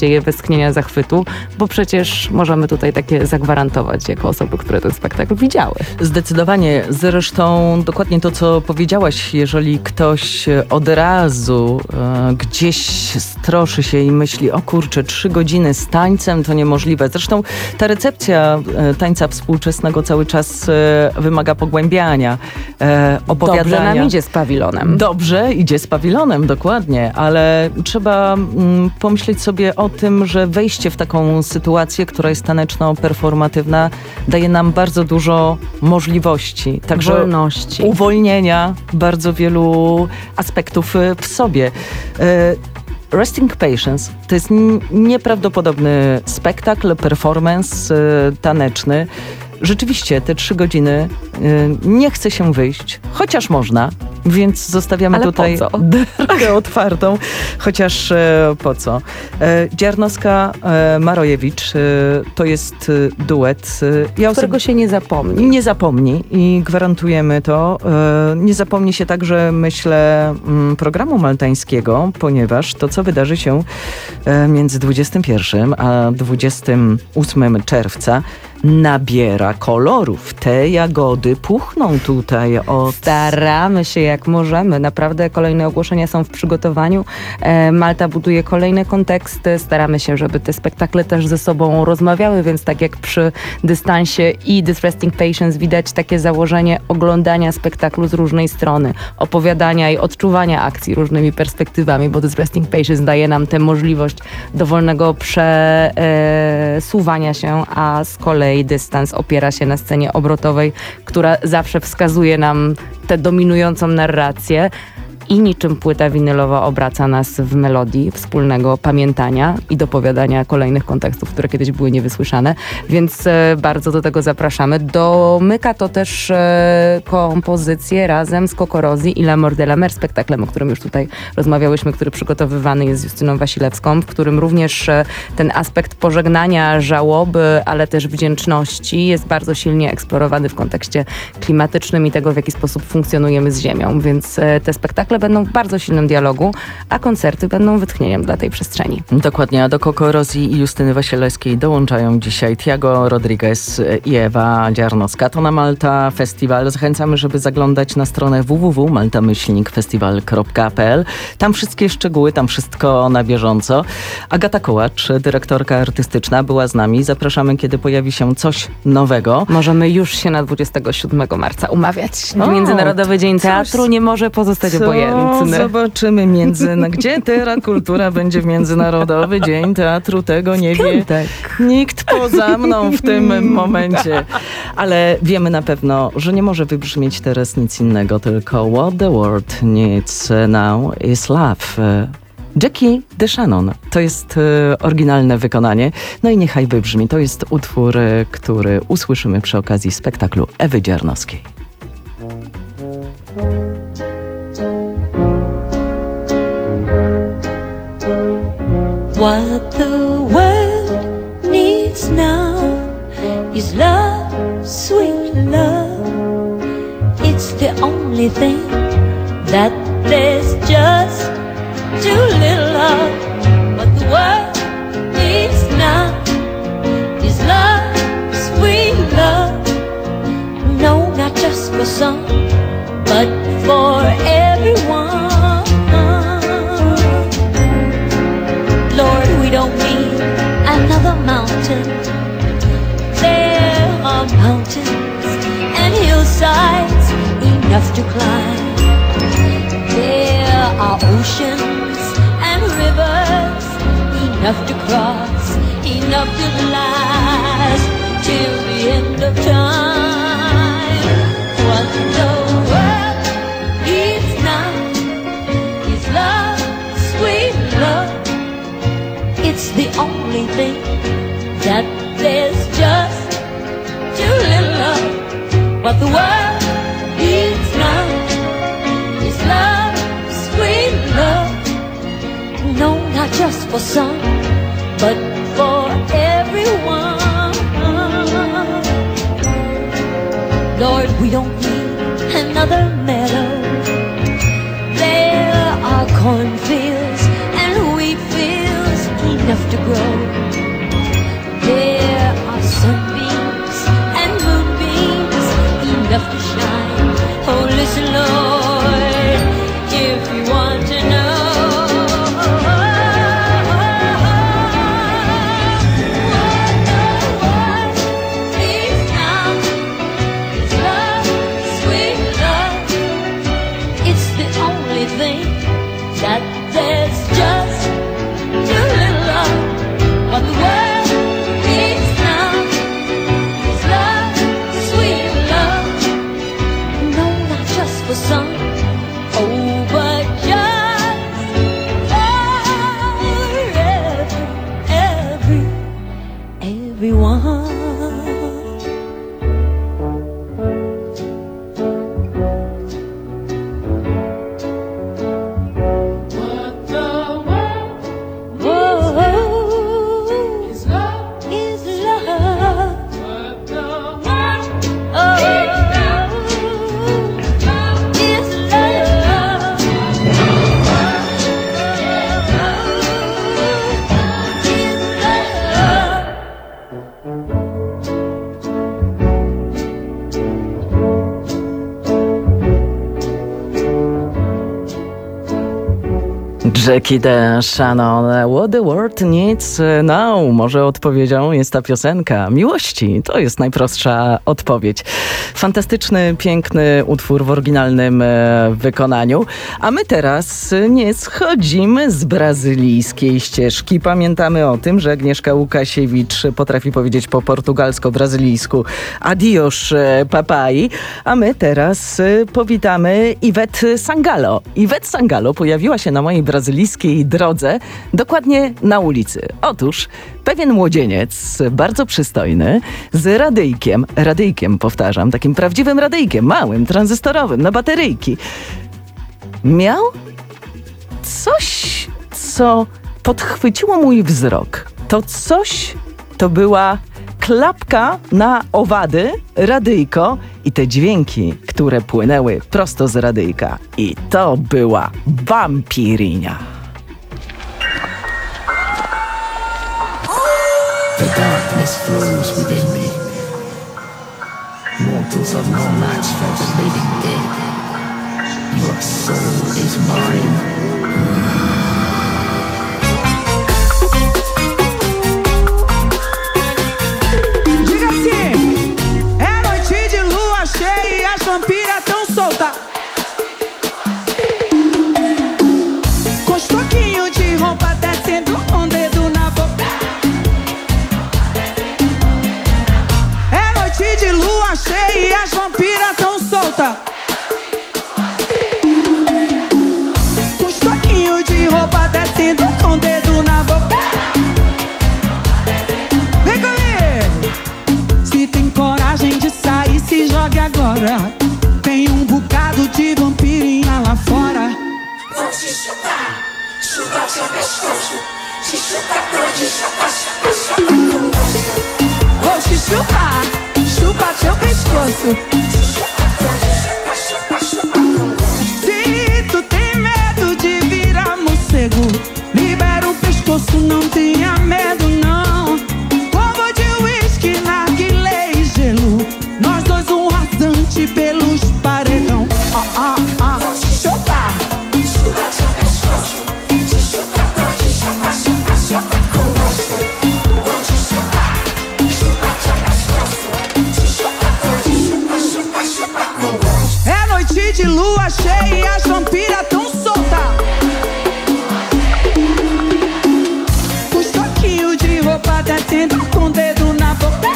nadzieję westchnienia zachwytu, bo przecież możemy tutaj takie zagwarantować jako osoby, które ten spektakl widziały. Zdecydowanie. Zresztą dokładnie to, co powiedziałaś, jeżeli ktoś od razu e, gdzieś stroszy się i myśli, o kurczę, trzy godziny z tańcem to niemożliwe. Zresztą ta recepcja e, tańca współczesnego cały czas e, wymaga pogłębiania, e, opowiadania. Dobrze nam idzie z pawilonem. Dobrze idzie z pawilonem, dokładnie, ale trzeba mm, pomyśleć sobie o tym, że wejście w taką sytuację, która jest taneczno-performatywna, daje nam bardzo dużo możliwości. Także wolności. Uwolnienia bardzo wielu aspektów e, w sobie. E, Resting Patience to jest n- nieprawdopodobny spektakl, performance e, taneczny. Rzeczywiście te trzy godziny y, nie chce się wyjść, chociaż można, więc zostawiamy Ale tutaj po co? drogę otwartą, chociaż e, po co. E, Dziarnowska, e, Marojewicz e, to jest e, duet. E, ja Którego osob- się nie zapomni. Nie zapomni i gwarantujemy to. E, nie zapomni się także, myślę, m, programu maltańskiego, ponieważ to, co wydarzy się e, między dwudziestym pierwszym a dwudziestym ósmym czerwca, nabiera kolorów. Te jagody puchną tutaj od... Staramy się jak możemy. Naprawdę kolejne ogłoszenia są w przygotowaniu. E, Malta buduje kolejne konteksty. Staramy się, żeby te spektakle też ze sobą rozmawiały, więc tak jak przy dystansie i This Resting Patience widać takie założenie oglądania spektaklu z różnej strony, opowiadania i odczuwania akcji różnymi perspektywami, bo This Resting Patience daje nam tę możliwość dowolnego przesuwania się, a z kolei dystans opiera się na scenie obrotowej, która zawsze wskazuje nam tę dominującą narrację i niczym płyta winylowa obraca nas w melodii wspólnego pamiętania i dopowiadania kolejnych kontekstów, które kiedyś były niewysłyszane, więc e, bardzo do tego zapraszamy. Domyka to też e, kompozycję razem z Kokorozji i L'Amour de la Mer, spektaklem, o którym już tutaj rozmawiałyśmy, który przygotowywany jest z Justyną Wasilewską, w którym również e, ten aspekt pożegnania, żałoby, ale też wdzięczności jest bardzo silnie eksplorowany w kontekście klimatycznym i tego, w jaki sposób funkcjonujemy z Ziemią, więc e, te spektakle będą w bardzo silnym dialogu, a koncerty będą wytchnieniem dla tej przestrzeni. Dokładnie, a do Kokorozji i Justyny Wasilewskiej dołączają dzisiaj Tiago Rodriguez i Ewa Dziarnowska. To na Malta Festival. Zachęcamy, żeby zaglądać na stronę w w w kropka malta myślnik festiwal kropka p l. Tam wszystkie szczegóły, tam wszystko na bieżąco. Agata Kołacz, dyrektorka artystyczna, była z nami. Zapraszamy, kiedy pojawi się coś nowego. Możemy już się na dwudziestego siódmego marca umawiać. O, Międzynarodowy Dzień coś- Teatru nie może pozostać Co obojętny. zobaczymy między... No, gdzie teraz kultura będzie w Międzynarodowy Dzień Teatru? Tego nie wie nikt poza mną w tym momencie. Ale wiemy na pewno, że nie może wybrzmieć teraz nic innego, tylko What the World Needs Now is Love. Jackie DeShannon. To jest e, oryginalne wykonanie. No i niechaj wybrzmi. To jest utwór, e, który usłyszymy przy okazji spektaklu Ewy Dziarnowskiej. What the world needs now is love, sweet love. It's the only thing that there's just too little of. What the world needs now is love, sweet love. No, not just for some, but for everyone. Lord, we don't need another mountain. There are mountains and hillsides enough to climb. There are oceans and rivers enough to cross, enough to last till the end of time. What the world needs now is love, sweet love. It's the only thing that there's just too little of. What the world needs now is love, sweet love. No, not just for some, but for everyone. Lord, we don't need another meadow. There are cornfields and wheat fields enough to grow. everyone. Jackie D. Shannon, What the World Needs Now. Może odpowiedzią jest ta piosenka miłości. To jest najprostsza odpowiedź. Fantastyczny, piękny utwór w oryginalnym wykonaniu. A my teraz nie schodzimy z brazylijskiej ścieżki. Pamiętamy o tym, że Agnieszka Łukasiewicz potrafi powiedzieć po portugalsko-brazylijsku adios papai. A my teraz powitamy Ivette Sangalo. Ivette Sangalo pojawiła się na mojej brazylijskiej drodze, dokładnie na ulicy. Otóż pewien młodzieniec, bardzo przystojny, z radyjkiem, radyjkiem powtarzam, takim prawdziwym radyjkiem, małym, tranzystorowym, na bateryjki, miał coś, co podchwyciło mój wzrok. To coś to była klapka na owady, radyjko i te dźwięki, które płynęły prosto z radyjka. I to była Vampirinha. The darkness flows within me. Mortals of no match for the living dead. Your soul is mine. Vampira tão solta, com os toquinhos de roupa descendo com o dedo na boca. É noite de lua cheia e as vampiras tão solta, com os toquinhos de roupa descendo com o dedo na boca. Vem comigo, se tem coragem de sair, se jogue agora. Tem um bocado de vampirinha lá fora. Vou te chutar, chutar seu pescoço. Te chutar todo, chutar, chutar, chutar com gosto. Vou te chutar, chutar seu pescoço. Te chutar todo, chutar, chutar, chutar com gosto. Se tu tem medo de virar morcego, libera o pescoço, não tenha medo não. Combo de uísque, narguilé e gelo. Nós dois um rasante pelos paredão. Ah, ah, ah. Vou te chutar, chutar seu pescoço. Te chutar todo, chutar, chutar, chutar com gosto. Vou te chutar, chutar seu pescoço. Te chutar todo, chutar, chutar, chutar com gosto. É noite de lua cheia e as vampiras tão soltas. Os toquinhos de roupa descendo com o dedo na boca.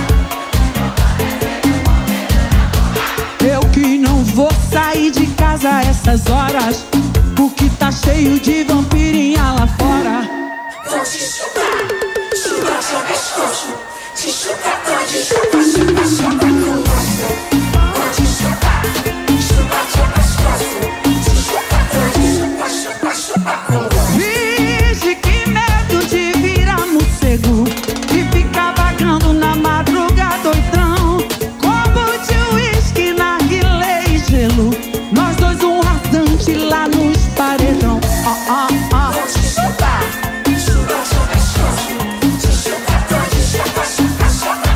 Eu que não vou sair de casa a essas horas, porque tá cheio de vampirinha lá fora. Vou te chutar, chutar seu pescoço. Te chutar todo, chutar, chutar, chutar com gosto. Vou te chutar, chutar seu pescoço. Te chutar todo, chutar, chutar, chutar com gosto. Vixe, que medo de virar morcego e ficar vagando na madrugada doidão. Combo de uísque, narguilé e gelo. Nós dois um rasante lá nos paredão. Ah, ah, ah. Vou te chutar, chutar seu pescoço. Te chutar todo, chutar, chutar, chutar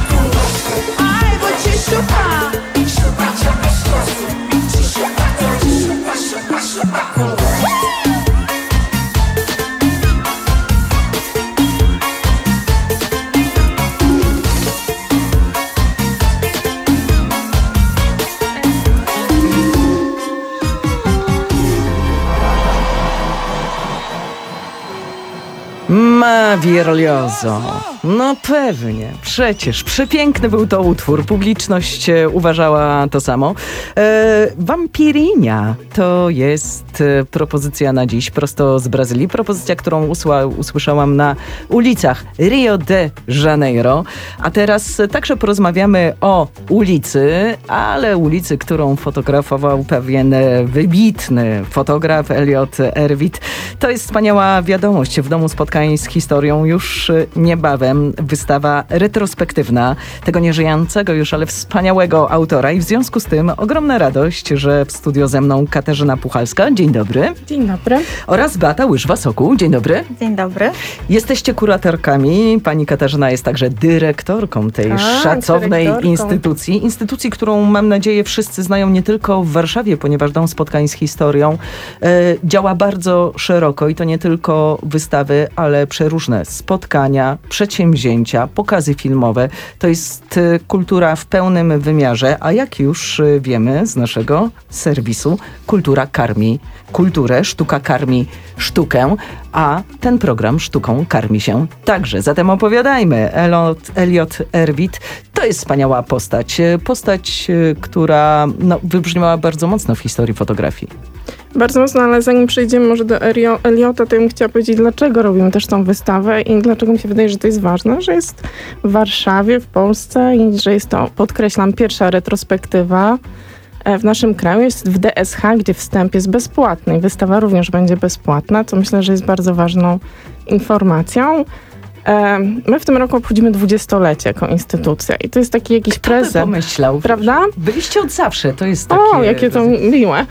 Mavierlioso. No pewnie, przecież przepiękny był to utwór. Publiczność e, uważała to samo. E, Vampirinha to jest e, propozycja na dziś, prosto z Brazylii. Propozycja, którą usła, usłyszałam na ulicach Rio de Janeiro. A teraz e, także porozmawiamy o ulicy, ale ulicy, którą fotografował pewien e, wybitny fotograf Elliot Erwitt. To jest wspaniała wiadomość. W Domu Spotkań z Historią już e, niebawem wystawa retrospektywna tego nieżyjącego już, ale wspaniałego autora i w związku z tym ogromna radość, że w studio ze mną Katarzyna Puchalska. Dzień dobry. Dzień dobry. Oraz Beata Łyżwa-Sokół. Dzień dobry. Dzień dobry. Jesteście kuratorkami. Pani Katarzyna jest także dyrektorką tej Tak, szacownej dyrektorką. instytucji. Instytucji, którą mam nadzieję wszyscy znają nie tylko w Warszawie, ponieważ Dom Spotkań z Historią e, działa bardzo szeroko i to nie tylko wystawy, ale przeróżne spotkania, przedsięwzięcia, pokazy filmowe. To jest e, kultura w pełnym wymiarze, a jak już e, wiemy z naszego serwisu, kultura karmi kulturę, sztuka karmi sztukę, a ten program sztuką karmi się także. Zatem opowiadajmy. Elliot, Elliot Erwitt to jest wspaniała postać. Postać, e, która no, wybrzmiała bardzo mocno w historii fotografii. Bardzo mocno, ale zanim przejdziemy może do Erio- Eliota, to ja bym chciała powiedzieć, dlaczego robimy też tą wystawę i dlaczego mi się wydaje, że to jest ważne, że jest w Warszawie, w Polsce i że jest to, podkreślam, pierwsza retrospektywa e, w naszym kraju. Jest w D S H, gdzie wstęp jest bezpłatny i wystawa również będzie bezpłatna, co myślę, że jest bardzo ważną informacją. E, My w tym roku obchodzimy dwudziestolecie jako instytucja i to jest taki jakiś Kto by prezent. pomyślał? Prawda? Byliście od zawsze, to jest takie... O, jakie to miłe.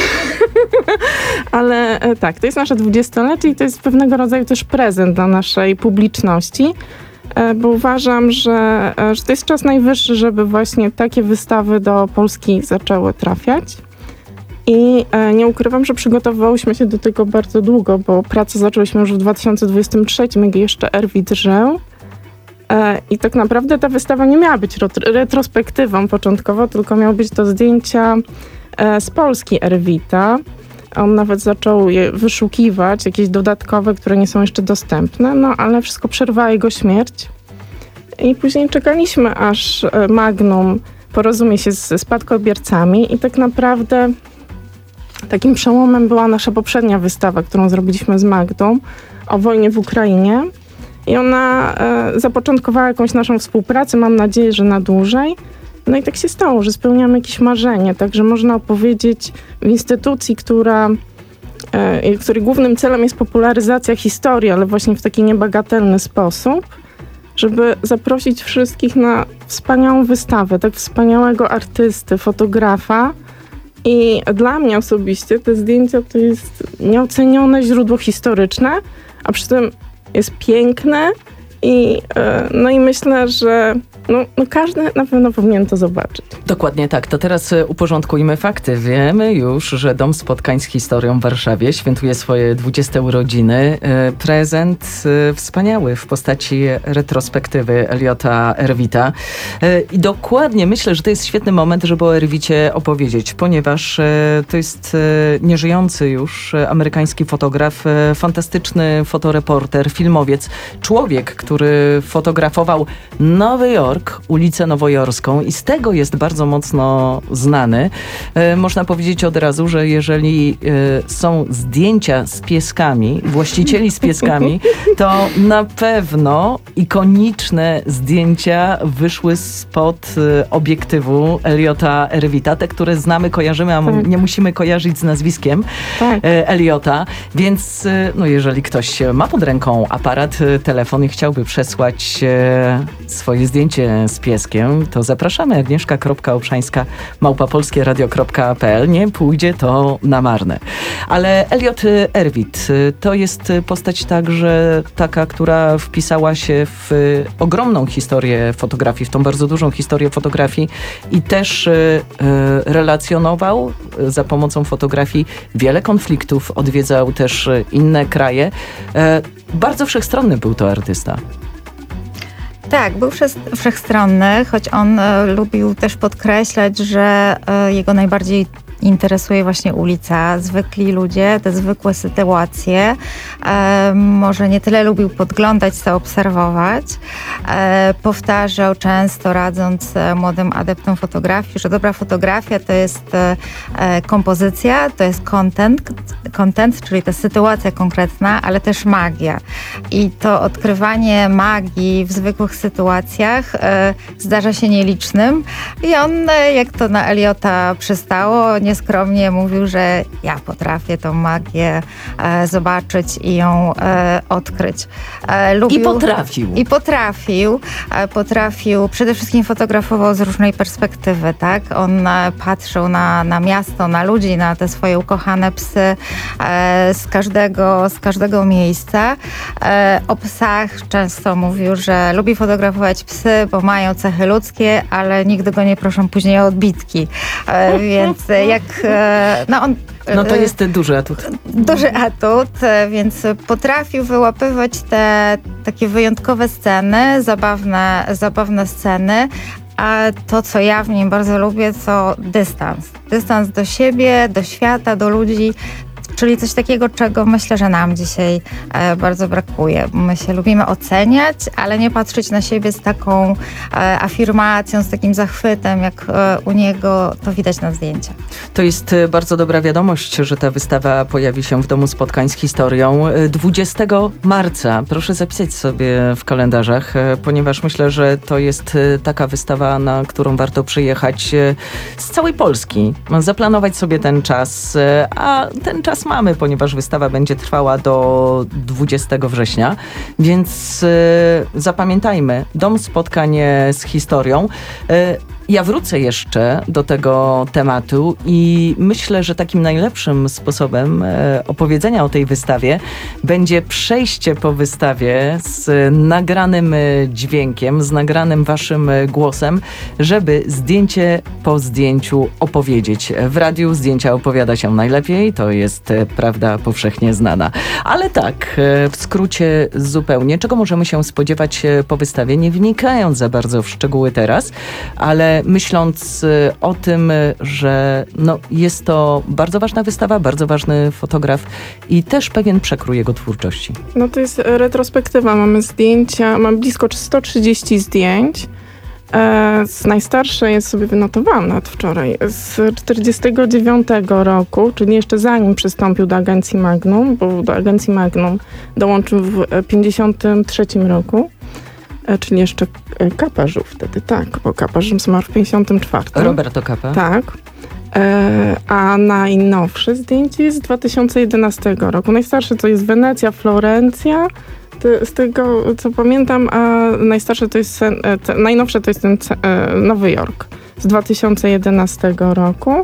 Ale e, tak, to jest nasze dwudziestolecie i to jest pewnego rodzaju też prezent dla naszej publiczności, e, bo uważam, że, e, że to jest czas najwyższy, żeby właśnie takie wystawy do Polski zaczęły trafiać. I e, nie ukrywam, że przygotowywałyśmy się do tego bardzo długo, bo pracę zaczęłyśmy już w dwa tysiące dwudziestym trzecim, jak jeszcze Erwitt żył. E, I tak naprawdę ta wystawa nie miała być rot- retrospektywą początkowo, tylko miały być to zdjęcia e, z Polski Erwitta. On nawet zaczął je wyszukiwać, jakieś dodatkowe, które nie są jeszcze dostępne, no ale wszystko przerwała jego śmierć. I później czekaliśmy, aż e, Magnum porozumie się z spadkobiercami i tak naprawdę takim przełomem była nasza poprzednia wystawa, którą zrobiliśmy z Magdą o wojnie w Ukrainie. I ona e, zapoczątkowała jakąś naszą współpracę, mam nadzieję, że na dłużej. No i tak się stało, że spełniamy jakieś marzenie. Także można opowiedzieć w instytucji, która, e, której głównym celem jest popularyzacja historii, ale właśnie w taki niebagatelny sposób, żeby zaprosić wszystkich na wspaniałą wystawę, tak wspaniałego artysty, fotografa. I dla mnie osobiście te zdjęcia to jest nieocenione źródło historyczne, a przy tym jest piękne i, no i myślę, że no, no każdy na pewno powinien to zobaczyć. Dokładnie tak. To teraz e, uporządkujmy fakty. Wiemy już, że Dom Spotkań z Historią w Warszawie świętuje swoje dwudzieste urodziny. E, prezent e, wspaniały w postaci retrospektywy Elliota Erwitta. E, I dokładnie myślę, że to jest świetny moment, żeby o Erwitcie opowiedzieć, ponieważ e, to jest e, nieżyjący już e, amerykański fotograf, e, fantastyczny fotoreporter, filmowiec, człowiek, który fotografował Nowy Jork, ulicę Nowojorską i z tego jest bardzo mocno znany. E, można powiedzieć od razu, że jeżeli e, są zdjęcia z pieskami, właścicieli z pieskami, to na pewno ikoniczne zdjęcia wyszły spod e, obiektywu Elliota Erwitta, te, które znamy, kojarzymy, a tak. nie musimy kojarzyć z nazwiskiem tak. e, Elliota, więc e, no, jeżeli ktoś ma pod ręką aparat, e, telefon i chciałby przesłać e, swoje zdjęcie z pieskiem, to zapraszamy. Agnieszka kropka obszańska małpa polskie radio kropka p l. Nie pójdzie to na marne. Ale Elliot Erwitt to jest postać także taka, która wpisała się w ogromną historię fotografii, w tą bardzo dużą historię fotografii i też e, relacjonował za pomocą fotografii wiele konfliktów, odwiedzał też inne kraje. E, bardzo wszechstronny był to artysta. Tak, był wszechstronny, choć on e, lubił też podkreślać, że e, jego najbardziej interesuje właśnie ulica, zwykli ludzie, te zwykłe sytuacje. E, może nie tyle lubił podglądać, co obserwować. E, powtarzał często, radząc e, młodym adeptom fotografii, że dobra fotografia to jest e, kompozycja, to jest content, content, czyli ta sytuacja konkretna, ale też magia. I to odkrywanie magii w zwykłych sytuacjach e, zdarza się nielicznym. I on, e, jak to na Eliota przystało, nieskromnie mówił, że ja potrafię tą magię e, zobaczyć i ją e, odkryć. E, lubił, I potrafił. I potrafił. E, potrafił, przede wszystkim fotografował z różnej perspektywy, tak? On e, patrzył na, na miasto, na ludzi, na te swoje ukochane psy e, z, każdego, z każdego miejsca. E, o psach często mówił, że lubi fotografować psy, bo mają cechy ludzkie, ale nigdy go nie proszą później o odbitki. E, więc jak... E, no, on, no to jest duży atut. Duży atut, e, więc potrafił wyłapywać te takie wyjątkowe sceny, zabawne, zabawne sceny. A to, co ja w nim bardzo lubię, to dystans. Dystans do siebie, do świata, do ludzi. Czyli coś takiego, czego myślę, że nam dzisiaj e, bardzo brakuje. My się lubimy oceniać, ale nie patrzeć na siebie z taką e, afirmacją, z takim zachwytem, jak e, u niego to widać na zdjęciach. To jest bardzo dobra wiadomość, że ta wystawa pojawi się w Domu Spotkań z Historią dwudziestego marca. Proszę zapisać sobie w kalendarzach, ponieważ myślę, że to jest taka wystawa, na którą warto przyjechać z całej Polski. Zaplanować sobie ten czas, a ten czas mamy, ponieważ wystawa będzie trwała do dwudziestego września, więc y, zapamiętajmy, Dom Spotkań z Historią. Y, Ja wrócę jeszcze do tego tematu i myślę, że takim najlepszym sposobem e, opowiedzenia o tej wystawie będzie przejście po wystawie z nagranym dźwiękiem, z nagranym waszym głosem, żeby zdjęcie po zdjęciu opowiedzieć. W radiu zdjęcia opowiada się najlepiej, to jest e, prawda powszechnie znana. Ale tak, e, w skrócie zupełnie, czego możemy się spodziewać po wystawie, nie wnikając za bardzo w szczegóły teraz, ale myśląc o tym, że no, jest to bardzo ważna wystawa, bardzo ważny fotograf i też pewien przekrój jego twórczości. No to jest retrospektywa. Mamy zdjęcia, mam blisko sto trzydzieści zdjęć. E, z najstarsze jest sobie wynotowałam nawet wczoraj, z czterdziestego dziewiątego roku, czyli jeszcze zanim przystąpił do agencji Magnum, bo do agencji Magnum dołączył w pięćdziesiątym trzecim roku. Czyli jeszcze Kapa żył wtedy, tak, bo Kapa zmarł w pięćdziesiątym czwartym. Roberto Capa. Tak. E, a najnowsze zdjęcie jest z dwa tysiące jedenastego roku. Najstarsze to jest Wenecja, Florencja, te, z tego co pamiętam, a najstarsze to jest, te, najnowsze to jest ten e, Nowy Jork z dwa tysiące jedenastego roku.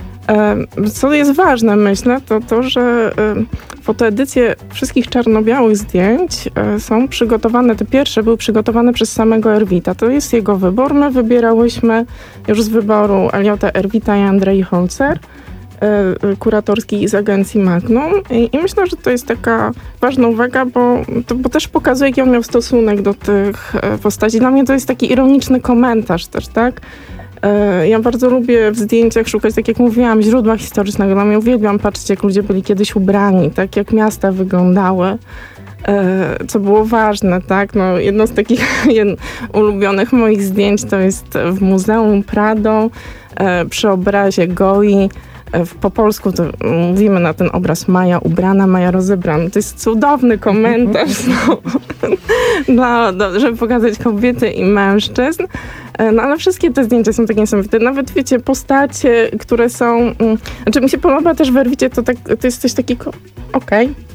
Co jest ważne, myślę, to to, że fotoedycje wszystkich czarno-białych zdjęć są przygotowane, te pierwsze były przygotowane przez samego Erwita. To jest jego wybór. My wybierałyśmy już z wyboru Eliota Erwita i Andrei Holzer, kuratorski z agencji Magnum. I, I myślę, że to jest taka ważna uwaga, bo, to, bo też pokazuje, jaki on miał stosunek do tych postaci. Dla mnie to jest taki ironiczny komentarz też, tak? Ja bardzo lubię w zdjęciach szukać, tak jak mówiłam, źródła historycznego. Dla mnie uwielbiam patrzeć, jak ludzie byli kiedyś ubrani, tak jak miasta wyglądały, co było ważne, tak? No, jedno z takich jedno, ulubionych moich zdjęć to jest w Muzeum Prado przy obrazie Goi. Po polsku to mówimy na ten obraz Maja ubrana, Maja rozebrana. To jest cudowny komentarz, no, dla, do, żeby pokazać kobiety i mężczyzn. No ale wszystkie te zdjęcia są takie niesamowite. Nawet wiecie, postacie, które są... Um, znaczy mi się podoba też w Erwicie, to, tak, to jest coś takiego... Okej. Okay.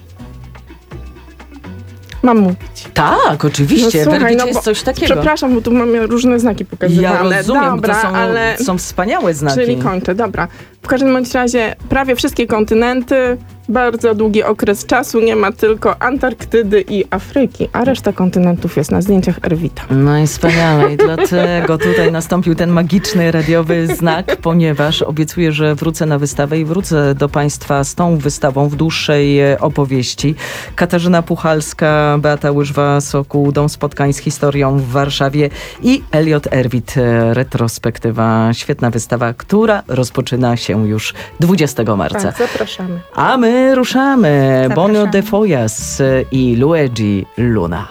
Mam mówić. Tak, oczywiście. No, w Erwicie no, jest coś takiego. Przepraszam, bo tu mamy różne znaki pokazywane. Ja rozumiem, dobra, to są, ale... są wspaniałe znaki. Czyli kończę, dobra. W każdym bądź razie prawie wszystkie kontynenty, bardzo długi okres czasu, nie ma tylko Antarktydy i Afryki, a reszta kontynentów jest na zdjęciach Erwita. No i wspaniale. I dlatego tutaj nastąpił ten magiczny radiowy znak, ponieważ obiecuję, że wrócę na wystawę i wrócę do Państwa z tą wystawą w dłuższej opowieści. Katarzyna Puchalska, Beata Łyżwa-Sokół, Dom Spotkań z Historią w Warszawie i Eliot Erwit, retrospektywa. Świetna wystawa, która rozpoczyna się się już dwudziestego marca. Tak, zapraszamy. A my ruszamy. Zapraszamy. Bonio de Foyas i Luigi Luna.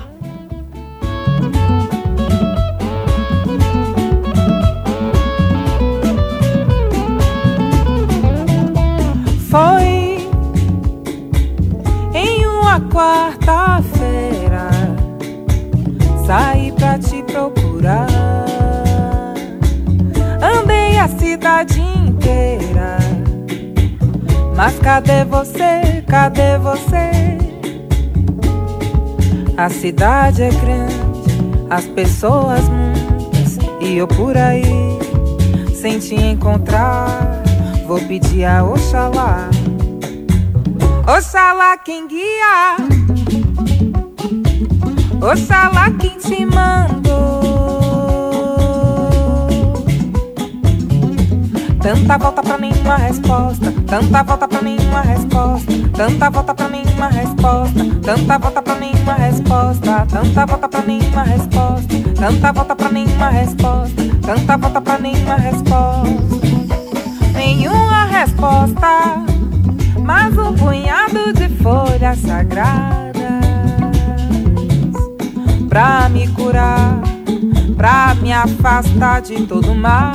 Foi em uma quarta-feira, saí pra te procurar. Andei a cidade inteira, mas cadê você, cadê você? A cidade é grande, as pessoas muitas, e eu por aí, sem te encontrar. Vou pedir a Oxalá, Oxalá quem guia, Oxalá quem te mandou. Tanta volta pra nenhuma resposta, tanta volta pra nenhuma resposta, tanta volta pra nenhuma resposta, tanta volta pra nenhuma resposta, tanta volta pra nenhuma resposta, tanta volta pra nenhuma resposta, tanta volta pra nenhuma resposta. Nenhuma resposta, mas um punhado de folhas sagradas pra me curar, pra me afastar de todo mal.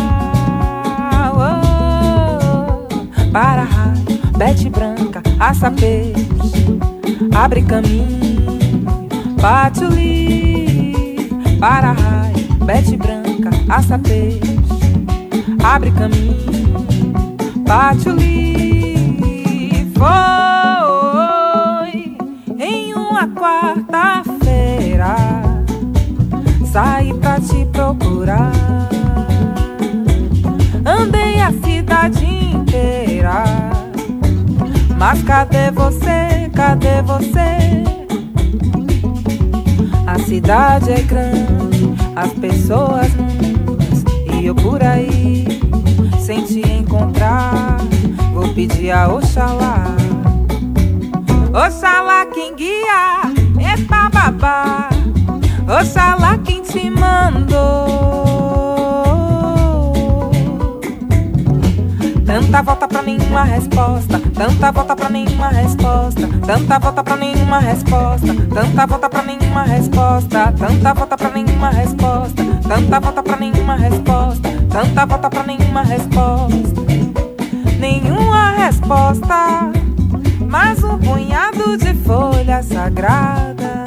Oh, para raio, bete branca, assa peixe, abre caminho, bate o li. Para raio, bete branca, assa peixe, abre caminho, bate o li. Foi em uma quarta-feira, saí pra te procurar. Andei a cidade inteira, mas cadê você, cadê você? A cidade é grande, as pessoas muitas, e eu por aí, sem te encontrar. Vou pedir a Oxalá, Oxalá quem guia, epa babá, Oxalá quem te mandou. Tanta volta pra nenhuma resposta, tanta volta pra nenhuma resposta, tanta volta pra nenhuma resposta, tanta volta pra nenhuma resposta, tanta volta pra nenhuma resposta, tanta volta pra nenhuma resposta, tanta volta pra nenhuma resposta. Nenhuma resposta, mas um punhado de folhas sagradas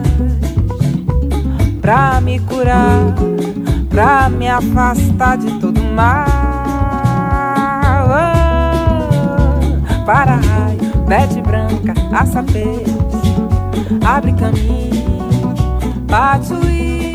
pra me curar, pra me afastar de todo mal. Oh, para raio, bete branca, assa peixe, abre caminho, bate o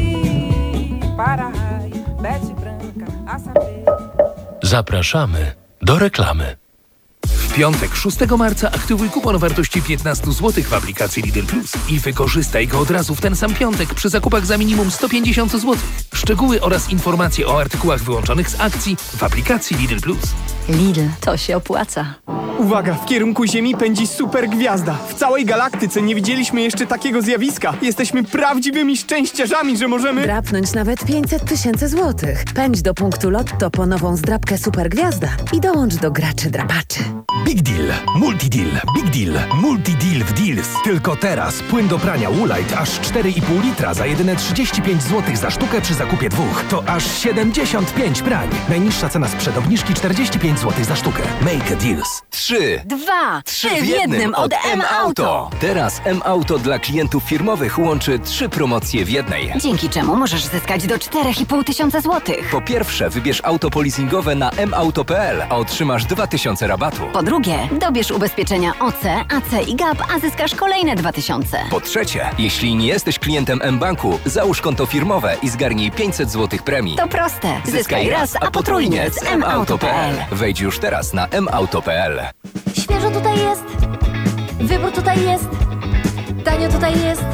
i. Para raio, bete branca, assa peixe. Zapraszamy do reklamy. W piątek, szóstego marca, aktywuj kupon o wartości piętnaście złotych w aplikacji Lidl Plus i wykorzystaj go od razu w ten sam piątek przy zakupach za minimum sto pięćdziesiąt złotych. Szczegóły oraz informacje o artykułach wyłączonych z akcji w aplikacji Lidl Plus. Lidl, to się opłaca. Uwaga, w kierunku Ziemi pędzi super gwiazda. W całej galaktyce nie widzieliśmy jeszcze takiego zjawiska. Jesteśmy prawdziwymi szczęściarzami, że możemy... drapnąć nawet pięćset tysięcy złotych. Pędź do punktu Lotto po nową zdrabkę super gwiazda i dołącz do graczy drapaczy. Big Deal, Multi Deal, Big Deal, Multi Deal w Deals. Tylko teraz płyn do prania Woolite aż cztery i pół litra za jedyne trzydzieści pięć złotych za sztukę przy zakupie dwóch. To aż siedemdziesiąt pięć prań. Najniższa cena sprzed obniżki czterdzieści pięć złotych za sztukę. Make a Deals. Trzy. Dwa, trzy w jednym od M-Auto. Teraz M-Auto dla klientów firmowych łączy trzy promocje w jednej. Dzięki czemu możesz zyskać do czterech i pół tysiąca złotych. Po pierwsze, wybierz auto polizingowe na m auto kropka p l, a otrzymasz dwa tysiące rabatu. Po drugie, dobierz ubezpieczenia O C, A C i G A P, a zyskasz kolejne dwa tysiące. Po trzecie, jeśli nie jesteś klientem M-Banku, załóż konto firmowe i zgarnij pięćset złotych premii. To proste. Zyskaj raz, a potrójnie z m auto kropka p l. Wejdź już teraz na m auto kropka p l. Świeżo tutaj jest, wybór tutaj jest, tanio tutaj jest,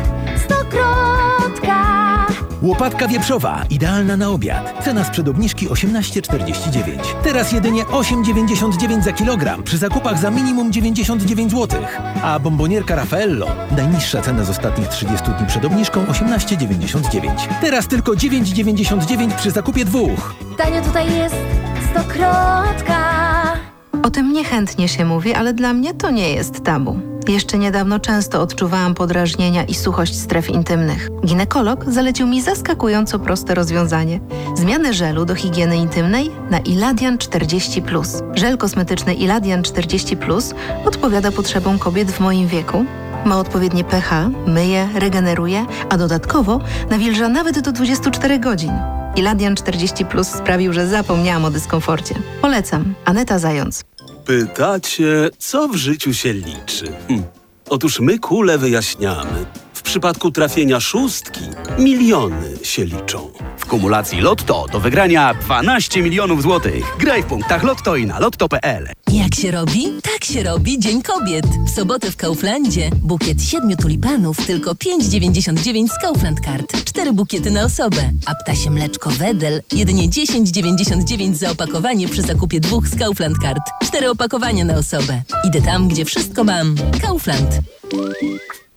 Stokrotka. Łopatka wieprzowa, idealna na obiad. Cena sprzed obniżki osiemnaście czterdzieści dziewięć. Teraz jedynie osiem dziewięćdziesiąt dziewięć za kilogram przy zakupach za minimum dziewięćdziesiąt dziewięć złotych. A bombonierka Raffaello, najniższa cena z ostatnich trzydziestu dni przed obniżką osiemnaście dziewięćdziesiąt dziewięć. Teraz tylko dziewięć dziewięćdziesiąt dziewięć przy zakupie dwóch. Tanio tutaj jest, Stokrotka. O tym niechętnie się mówi, ale dla mnie to nie jest tabu. Jeszcze niedawno często odczuwałam podrażnienia i suchość stref intymnych. Ginekolog zalecił mi zaskakująco proste rozwiązanie. Zmianę żelu do higieny intymnej na Iladian czterdzieści plus. Żel kosmetyczny Iladian czterdzieści plus odpowiada potrzebom kobiet w moim wieku. Ma odpowiednie pH, myje, regeneruje, a dodatkowo nawilża nawet do dwudziestu czterech godzin. Iladian czterdzieści plus sprawił, że zapomniałam o dyskomforcie. Polecam. Aneta Zając. Pytacie, co w życiu się liczy? Hm. Otóż my kule wyjaśniamy. W przypadku trafienia szóstki miliony się liczą. W kumulacji Lotto do wygrania dwanaście milionów złotych. Graj w punktach Lotto i na lotto kropka p l. Jak się robi? Tak się robi Dzień Kobiet. W sobotę w Kauflandzie bukiet siedmiu tulipanów tylko pięć dziewięćdziesiąt dziewięć z Kaufland Card. Cztery bukiety na osobę. A ptasie mleczko Wedel jedynie dziesięć dziewięćdziesiąt dziewięć za opakowanie przy zakupie dwóch z Kaufland Card. Cztery opakowania na osobę. Idę tam, gdzie wszystko mam. Kaufland.